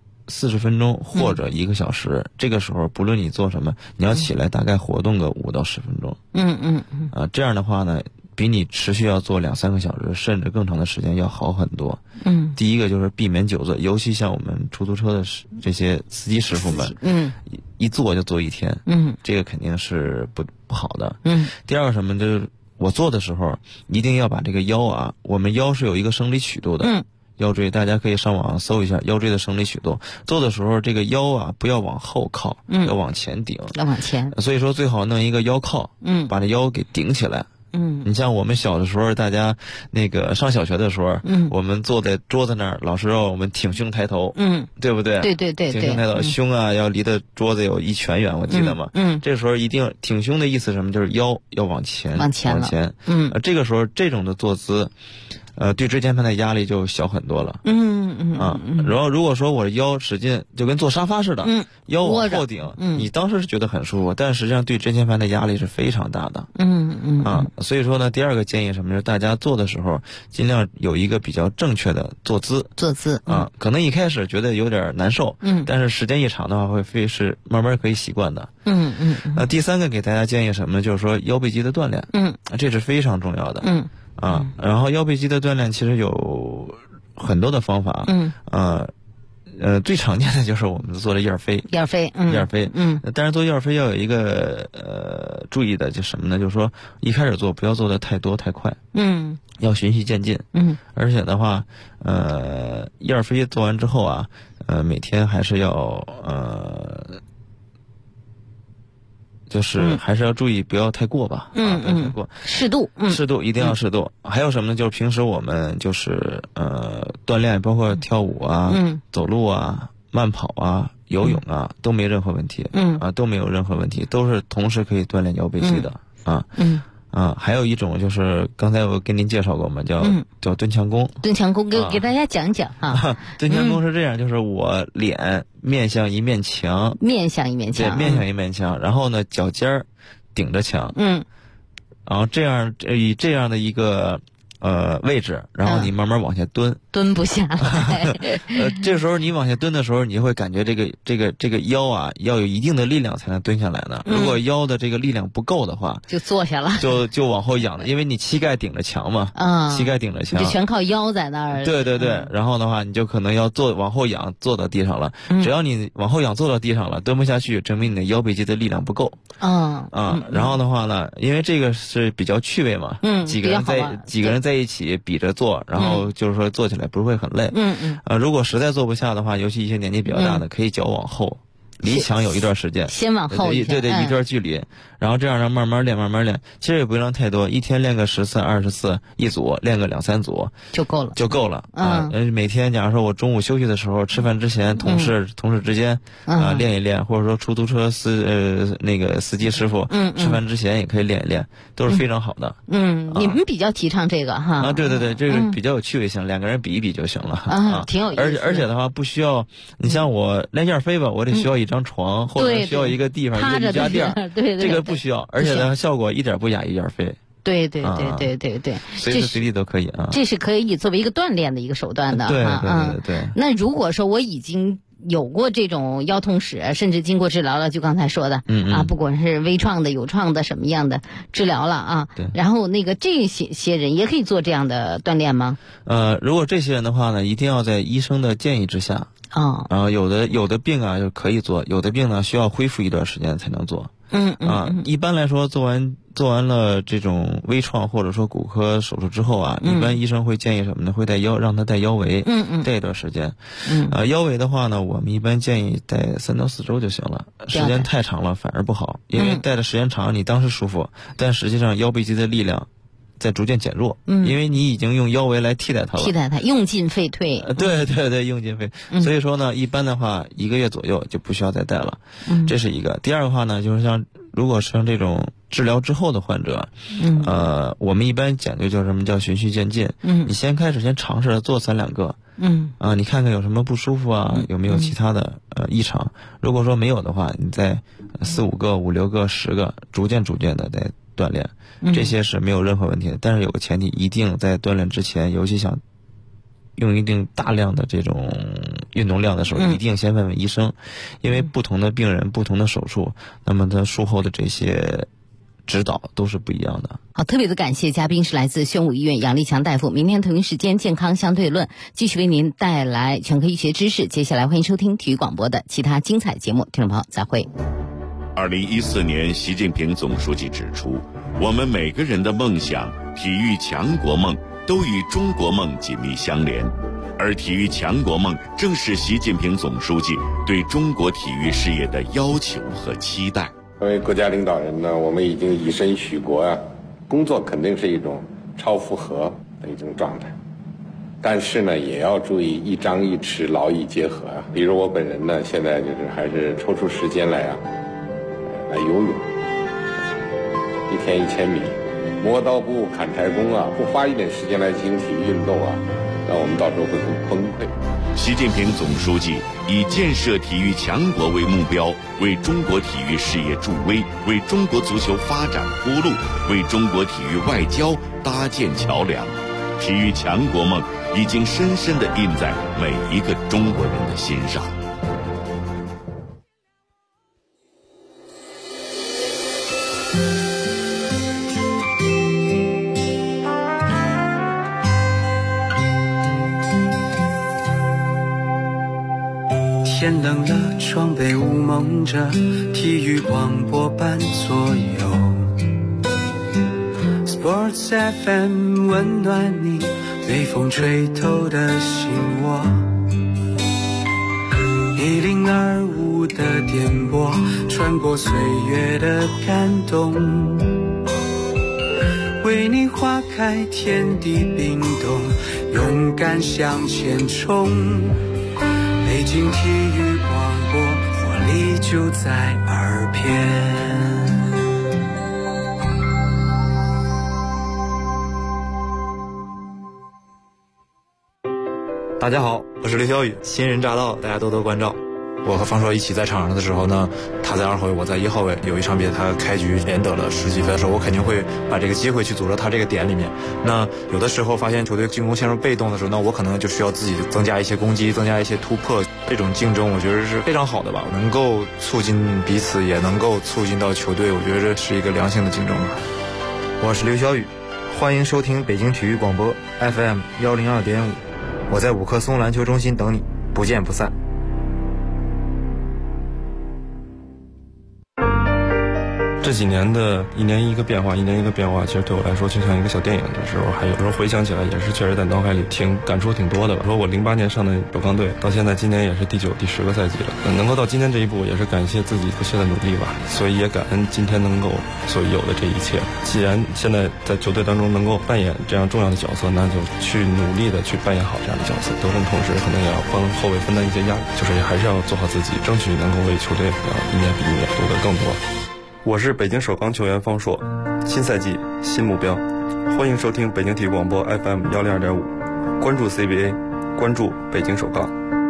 S18: 40分钟或者1个小时，这个时候不论你做什么，你要起来大概活动个5到10分钟。这样的话呢，比你持续要做2-3个小时甚至更长的时间要好很多。第一个就是避免久坐，尤其像我们出租车的这些司机师傅们，一坐就坐1天，这个肯定是不好的。第二个什么，就是我做的时候一定要把这个腰啊，我们腰是有一个生理曲度的。腰椎大家可以上网上搜一下腰椎的生理曲度。做的时候这个腰啊不要往后靠，要往前顶，
S17: 要往前。
S18: 所以说最好弄一个腰靠，把这腰给顶起来。你像我们小的时候，大家那个上小学的时候，我们坐在桌子那儿，老师让我们挺胸抬头，对不对？
S17: 对，
S18: 挺胸抬头，胸啊要离的桌子有1拳远，我记得吗？这时候一定挺胸的意思是什么？就是腰要往前，往前。这个时候这种的坐姿，对椎间盘的压力就小很多了。然后如果说我的腰使劲就跟坐沙发似的，腰往后顶，你当时是觉得很舒服，但实际上对椎间盘的压力是非常大的。所以说呢，第二个建议什么？就是大家做的时候尽量有一个比较正确的坐姿。可能一开始觉得有点难受，但是时间一长的话是慢慢可以习惯的。第三个给大家建议什么呢？就是说腰背肌的锻炼，这是非常重要的。然后腰背肌的锻炼其实有很多的方法。最常见的就是我们做的燕儿飞。但是做燕儿飞要有一个注意的，就什么呢？就是说一开始做不要做的太多太快。要循序渐进。而且的话，燕儿飞做完之后啊，每天还是要就是还是要注意不要太过吧。不要太过，
S17: 适度。
S18: 适度，一定要适度。还有什么呢？就是平时我们就是锻炼，包括跳舞啊、走路啊、慢跑啊、游泳啊，都没任何问题。都没有任何问题，都是同时可以锻炼腰背肌的。还有一种就是刚才我跟您介绍过嘛，叫蹲墙功。蹲墙功
S17: 给大家讲讲啊。
S18: 蹲墙功是这样，就是我脸面向一面墙，对，面向一面墙，然后呢脚尖儿顶着墙，然后以这样的一个位置，然后你慢慢往下蹲，
S17: 蹲不下来。
S18: 这时候你往下蹲的时候，你就会感觉这个腰啊要有一定的力量才能蹲下来的。如果腰的这个力量不够的话，
S17: 就坐下了，
S18: 就往后仰的，因为你膝盖顶着墙嘛，膝盖顶着墙，
S17: 就全靠腰在那儿。
S18: 对，然后的话你就可能要往后仰，坐到地上了。只要你往后仰坐到地上了，蹲不下去，证明你的腰背肌的力量不够。然后的话呢，因为这个是比较趣味嘛，几个人在一起比着做，然后就是说做起来不是会很累。如果实在做不下的话，尤其一些年纪比较大的，可以脚往后，离墙有一段时间，
S17: 先往后一
S18: 段距离，然后这样慢慢练。其实也不用太多，一天练个10次、20次一组，练个2-3组
S17: 就够了。
S18: 每天假如说我中午休息的时候，吃饭之前，同事之间练一练，或者说出租车司机师傅吃饭之前也可以练一练，都是非常好的。
S17: 你们比较提倡这个哈？
S18: 对，这个比较有趣味性，2个人比一比就行了。
S17: 挺有意思。
S18: 而且的话不需要，你像我练燕儿飞吧，我得需要一张床，或者需要一个地方，一个瑜伽垫。这个不需要，而且呢效果一点不亚于燕儿飞。
S17: 对，
S18: 随时随地都可以啊。
S17: 这是可以作为一个锻炼的一个手段的。
S18: 对。
S17: 那如果说我已经有过这种腰痛史，甚至经过治疗了，就刚才说的不管是微创的、有创的什么样的治疗了啊。然后这些人也可以做这样的锻炼吗？
S18: 如果这些人的话呢，一定要在医生的建议之下。 有的病啊就可以做，有的病呢需要恢复一段时间才能做。一般来说做完了这种微创或者说骨科手术之后啊，一般医生会建议什么呢？会让他戴腰围，戴一段时间。腰围的话呢，我们一般建议戴3到4周就行了，时间太长了反而不好，因为戴的时间长，你当时舒服，但实际上腰背肌的力量在逐渐减弱，因为你已经用腰围来替代它了，
S17: 用进废退。
S18: 对，用进废。所以说呢，一般的话1个月左右就不需要再戴了。这是一个。第二个话呢，就是如果是像这种治疗之后的患者，我们一般讲究叫什么叫循序渐进。你先尝试着做3-2个。你看看有什么不舒服啊，有没有其他的异常？如果说没有的话，你再4-5个、5-6个、10个，逐渐的再锻炼，这些是没有任何问题的。但是有个前提，一定在锻炼之前，尤其想用一定大量的这种运动量的时候，一定先问问医生，因为不同的病人、不同的手术，那么他术后的这些指导都是不一样的。
S17: 好，特别的感谢嘉宾是来自宣武医院杨立强大夫。明天同一时间健康相对论继续为您带来全科医学知识。接下来欢迎收听体育广播的其他精彩节目，听众朋友再会。
S1: 2014年，习近平总书记指出，我们每个人的梦想、体育强国梦都与中国梦紧密相连，而体育强国梦正是习近平总书记对中国体育事业的要求和期待。
S14: 作为国家领导人呢，我们已经以身许国啊，工作肯定是一种超负荷的一种状态，但是呢，也要注意一张一弛，劳逸结合啊。比如我本人呢，现在还是抽出时间来游泳，1天1000米，磨刀不误砍柴工啊，不花一点时间来进行体育运动啊，那我们到时候会很崩溃。
S1: 习近平总书记以建设体育强国为目标，为中国体育事业助威，为中国足球发展铺路，为中国体育外交搭建桥梁。体育强国梦已经深深地印在每一个中国人的心上。
S2: 天冷了，窗被雾蒙着，体育广播伴左右。Sports FM 温暖你被风吹透的心窝。1025的电波穿过岁月的感动，为你划开天地冰冻，勇敢向前冲。北京体育广播，活力就在耳边。
S19: 大家好，我是刘晓宇，新人驾到，大家多多关照。我和方硕一起在场上的时候呢，他在2号位，我在1号位。有一场比赛，他开局连得了10几分的时候，我肯定会把这个机会去组织他这个点里面。那有的时候发现球队进攻陷入被动的时候，那我可能就需要自己增加一些攻击，增加一些突破。这种竞争，我觉得是非常好的吧，能够促进彼此，也能够促进到球队。我觉得这是一个良性的竞争吧。
S20: 我是刘晓宇，欢迎收听北京体育广播 FM 102.5，我在5棵松篮球中心等你，不见不散。
S21: 这几年的一年一个变化，其实对我来说就像一个小电影的时候，还有时候回想起来也是确实在脑海里感触挺多的吧。说我08年上的首钢队，到现在今年也是第9、第10个赛季了，能够到今天这一步，也是感谢自己不懈的努力吧。所以也感恩今天能够所有的这一切。既然现在在球队当中能够扮演这样重要的角色，那就去努力的去扮演好这样的角色。得分同时可能也要帮后卫分担一些压力，就是还是要做好自己，争取能够为球队一年比一年夺得更多。我是北京首钢球员方硕，新赛季新目标，欢迎收听北京体育广播 FM 102.5，关注 CBA， 关注北京首钢。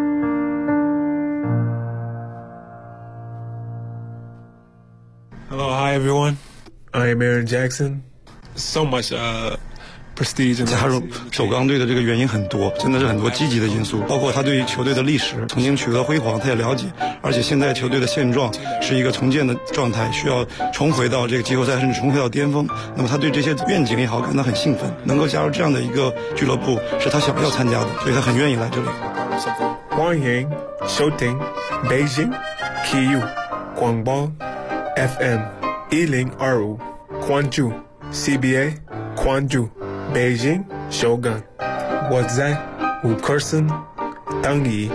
S22: Hello, hi everyone. I'm Aaron Jackson. So much prestige.
S21: 加入首钢队的这个原因很多，真的是很多积极的因素，包括他对于球队的历史曾经取得辉煌，他也了解，而且现在球队的现状是一个重建的状态，需要重回到这个季后赛，甚至重回到巅峰。那么他对这些愿景也好感到很兴奋，能够加入这样的一个俱乐部是他想要参加的，所以他很愿意来这里。
S22: 欢迎收听北京体育广播 FM 1025，关注 CBA， 关注北京首钢，我在五棵松等你。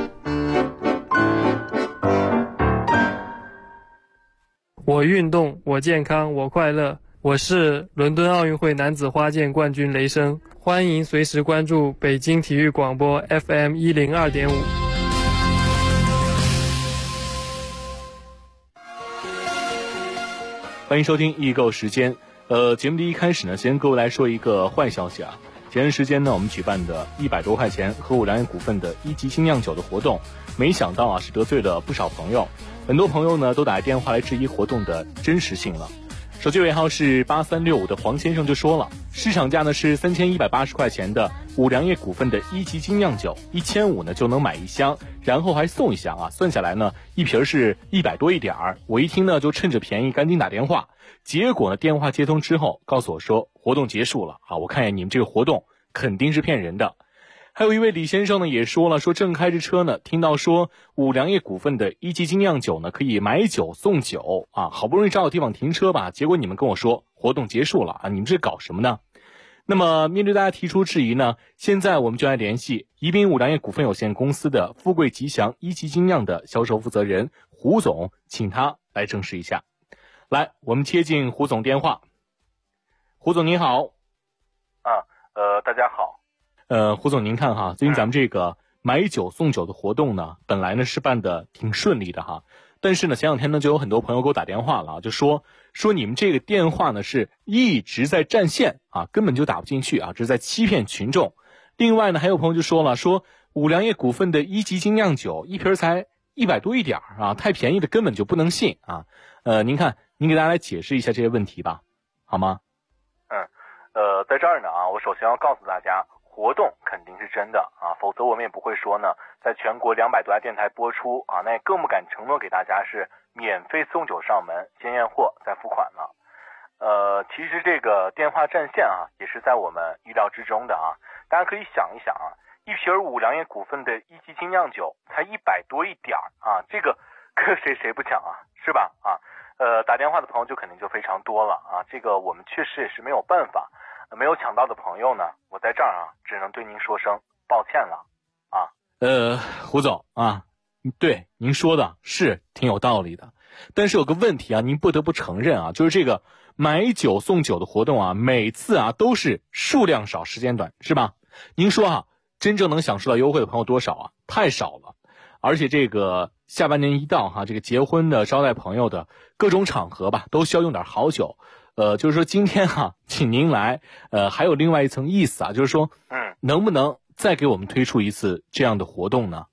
S3: 我运动，我健康，我快乐。我是伦敦奥运会男子花剑冠军雷声，欢迎随时关注北京体育广播 FM 102.5。
S5: 欢迎收听易购时间。节目的一开始呢，先跟各位来说一个坏消息啊。前段时间呢，我们举办的100多块钱和五粮液股份的1级精酿酒的活动，没想到啊是得罪了不少朋友，很多朋友呢都打电话来质疑活动的真实性了。手机尾号是8365的黄先生就说了，市场价呢是3180块钱的五粮液股份的1级精酿酒，1500呢就能买1箱，然后还送1箱啊，算下来呢一瓶是100多一点儿。我一听呢就趁着便宜赶紧打电话，结果呢电话接通之后告诉我说活动结束了啊，我看见你们这个活动肯定是骗人的。还有一位李先生呢也说了，说正开着车呢，听到说五粮液股份的1级精酿酒呢可以买酒送酒啊，好不容易找个地方停车吧，结果你们跟我说活动结束了啊，你们这搞什么呢？那么面对大家提出质疑呢，现在我们就来联系宜宾五粮液股份有限公司的富贵吉祥1级精酿的销售负责人胡总，请他来证实一下。来，我们接进胡总电话。胡总您好。
S4: 大家好。
S5: 胡总您看哈，最近咱们这个买酒送酒的活动呢，本来呢是办的挺顺利的哈，但是呢前两天呢就有很多朋友给我打电话了啊，就说你们这个电话呢是一直在占线啊，根本就打不进去啊，这是在欺骗群众。另外呢还有朋友就说了，说五粮液股份的1级精酿酒一瓶才100多一点啊，太便宜的根本就不能信啊。您看您给大家来解释一下这些问题吧，好吗？
S4: 在这儿呢啊，我首先要告诉大家，活动肯定是真的啊，否则我们也不会说呢，在全国200多家电台播出啊，那也更不敢承诺给大家是免费送酒上门，先验货再付款了。其实这个电话占线啊，也是在我们意料之中的啊。大家可以想一想啊，一瓶五粮液股份的1级精酿酒才100多一点啊，这个跟谁不抢啊，是吧？啊，打电话的朋友就肯定就非常多了啊，这个我们确实也是没有办法。没有抢到的朋友呢，我在这儿啊，只能对您说声抱歉了啊。
S5: 胡总啊，对您说的是挺有道理的，但是有个问题啊，您不得不承认啊，就是这个买酒送酒的活动啊，每次啊都是数量少时间短，是吧？您说啊，真正能享受到优惠的朋友多少啊？太少了。而且这个下半年一到哈，这个结婚的、招待朋友的各种场合吧，都需要用点好酒。就是说今天哈，请您来，还有另外一层意思啊，就是说，能不能再给我们推出一次这样的活动呢？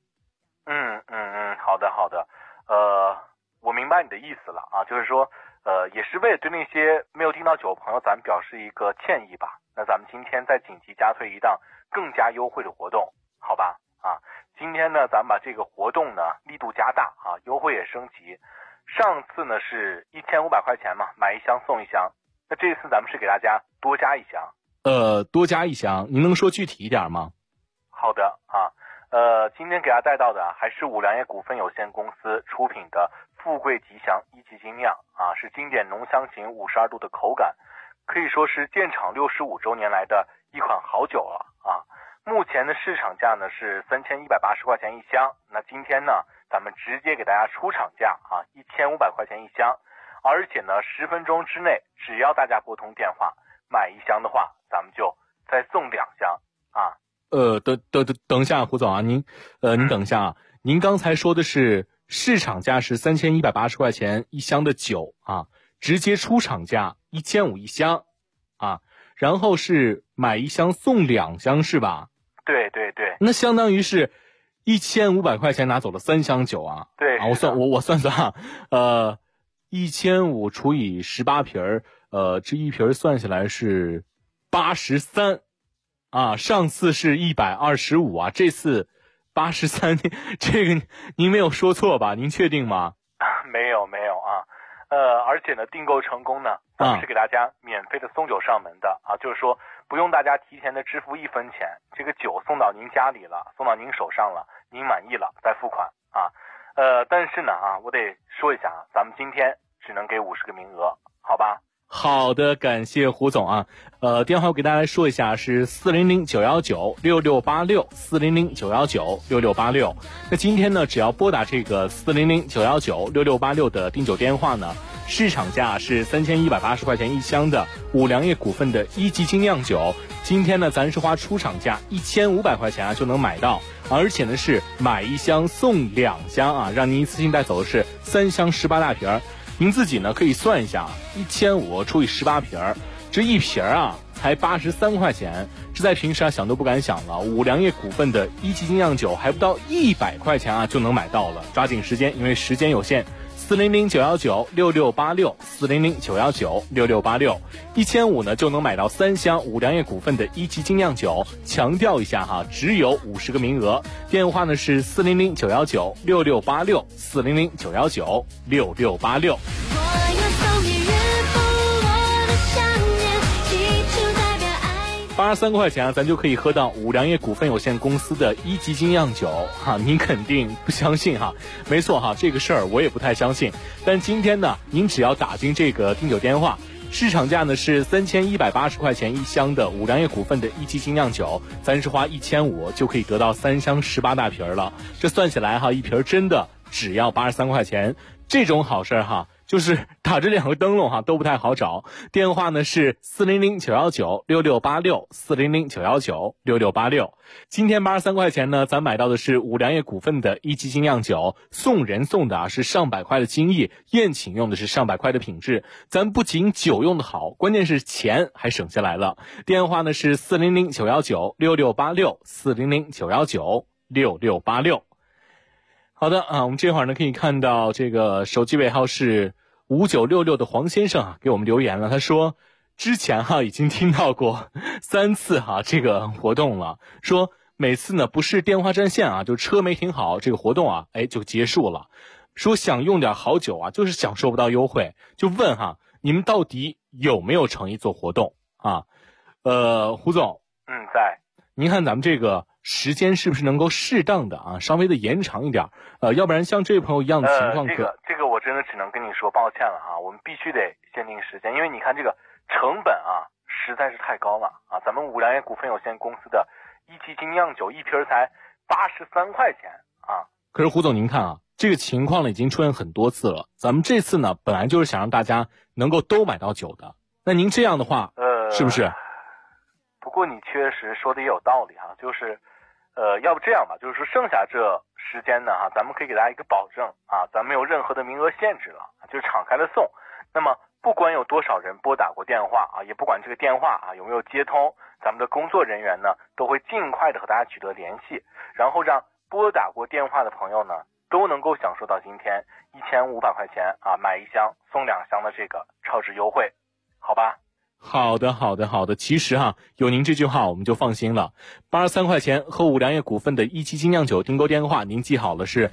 S4: 好的，我明白你的意思了啊，就是说，也是为了对那些没有订到酒的朋友，咱们表示一个歉意吧。那咱们今天再紧急加推一档更加优惠的活动，好吧？啊，今天呢，咱们把这个活动呢力度加大啊，优惠也升级。上次呢是1500块钱嘛，买1箱送1箱。那这次咱们是给大家多加1箱。
S5: 多加1箱，您能说具体一点吗？
S4: 好的啊，今天给大家带到的还是五粮液股份有限公司出品的富贵吉祥1级精酿啊，是经典浓香型52度的口感，可以说是建厂65周年来的一款好酒了啊。目前的市场价呢是3180块钱1箱，那今天呢咱们直接给大家出厂价啊，1500块钱1箱，而且呢10分钟之内，只要大家拨通电话买1箱的话，咱们就再送2箱啊。
S5: 等一下，胡总啊，您等一下啊，您刚才说的是市场价是3180块钱1箱的酒啊，直接出厂价1500一箱啊，然后是买1箱送2箱是吧？
S4: 对，
S5: 那相当于是1500块钱拿走了3箱酒啊。
S4: 对
S5: 啊，我算啊，1500除以18瓶这一瓶算下来是83啊，上次是125啊，这次83，这个您没有说错吧？您确定吗？
S4: 没有啊，而且呢，订购成功呢，咱们是给大家免费的送酒上门的啊，就是说不用大家提前的支付1分钱，这个酒送到您家里了，送到您手上了，您满意了再付款啊。但是呢我得说一下咱们今天只能给50个名额，好吧？
S5: 好的，感谢胡总啊。电话我给大家说一下是400-919-6686，400-919-6686。那今天呢，只要拨打这个400-919-6686的订酒电话呢，市场价是3180块钱一箱的五粮液股份的1级精酿酒，今天呢咱是花出厂价1500块钱就能买到，而且呢是买1箱送2箱让您一次性带走的是3箱18大瓶。您自己呢可以算一下，1500除以18瓶，这一瓶才83块钱，这在平时想都不敢想了。五粮液股份的1级精酿酒还不到100块钱就能买到了，抓紧时间，因为时间有限。400-919-6686，400-919-6686，1500呢就能买到3箱五粮液股份的1级精酿酒。强调一下只有50个名额。电话呢是400-919-6686，400-919-6686。83块钱咱就可以喝到五粮液股份有限公司的1级精酿酒您肯定不相信没错这个事儿我也不太相信。但今天呢，您只要打进这个订酒电话，市场价呢是3180块钱一箱的五粮液股份的1级精酿酒，咱是花1500就可以得到3箱18大瓶了。这算起来一瓶真的只要83块钱，这种好事就是打着2个灯笼都不太好找。电话呢是400-919-6686，400-919-6686。今天83块钱呢，咱买到的是五粮液股份的1级精酿酒，送人送的是上百块的精益，宴请用的是上百块的品质。咱不仅酒用的好，关键是钱还省下来了。电话呢是400-919-6686，400-919-6686。好的我们这会儿呢可以看到这个手机尾号是5966的黄先生给我们留言了，他说之前已经听到过3次这个活动了，说每次呢不是电话占线就车没停好，这个活动就结束了，说想用点好酒就是享受不到优惠，就问你们到底有没有诚意做活动胡总
S4: 在。
S5: 您看咱们这个时间是不是能够适当的稍微的延长一点要不然像这位朋友一样的情况
S4: 这个我真的只能跟你说抱歉了我们必须得限定时间，因为你看这个成本实在是太高了咱们五粮液股份有限公司的1级精酿酒一瓶才83块钱
S5: 可是胡总您看这个情况呢已经出现很多次了，咱们这次呢本来就是想让大家能够都买到酒的，那您这样的话是不是？
S4: 不过你确实说的也有道理就是要不这样吧，就是说剩下这时间呢咱们可以给大家一个保证咱没有任何的名额限制了，就是敞开了送。那么不管有多少人拨打过电话也不管这个电话有没有接通，咱们的工作人员呢都会尽快的和大家取得联系，然后让拨打过电话的朋友呢都能够享受到今天1500块钱买1箱送2箱的这个超值优惠，好吧？
S5: 好的，其实有您这句话我们就放心了。83块钱和五粮液股份的1级精酿酒订购电话您记好了，是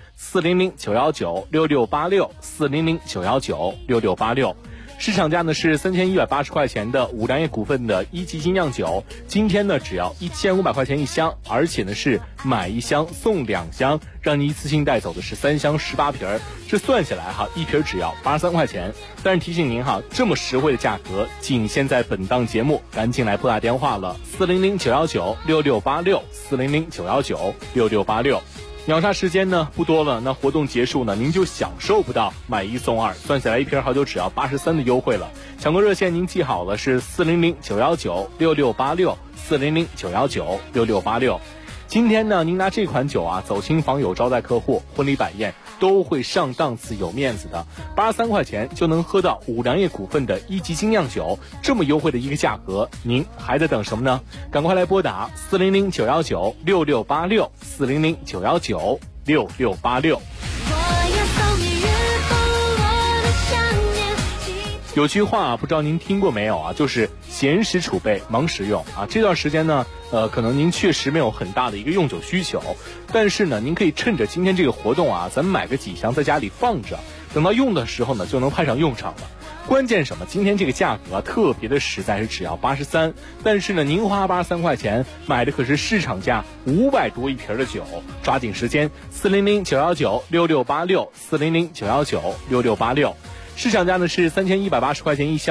S5: 400-919-6686，400-919-6686。市场价呢是3180块钱的五粮液股份的1级精酿酒，今天呢只要1500块钱一箱，而且呢是买1箱送2箱，让你一次性带走的是3箱18瓶，这算下来一瓶只要83块钱。但是提醒您这么实惠的价格仅限在本档节目，赶紧来拨打电话了，400-919-6686，400-919-6686。秒杀时间呢不多了，那活动结束呢您就享受不到买1送2，算下来一瓶好酒只要83的优惠了。抢购热线您记好了，是400-919-6686，400-919-6686。今天呢您拿这款酒走亲访友招待客户婚礼摆宴都会上档次有面子的，83块钱就能喝到五粮液股份的1级精酿酒，这么优惠的一个价格，您还在等什么呢？赶快来拨打400-919-6686，400-919-6686。有句话不知道您听过没有就是闲时储备忙时用这段时间呢可能您确实没有很大的一个用酒需求，但是呢您可以趁着今天这个活动咱们买个几箱在家里放着，等到用的时候呢就能派上用场了。
S6: 关键什么？今天这个价格特别的实在，是只要83，但是呢，您花83块钱买的可是市场价500多一瓶的酒，抓紧时间，400-919-6686，400-919-6686，市场价呢是3180块钱一箱。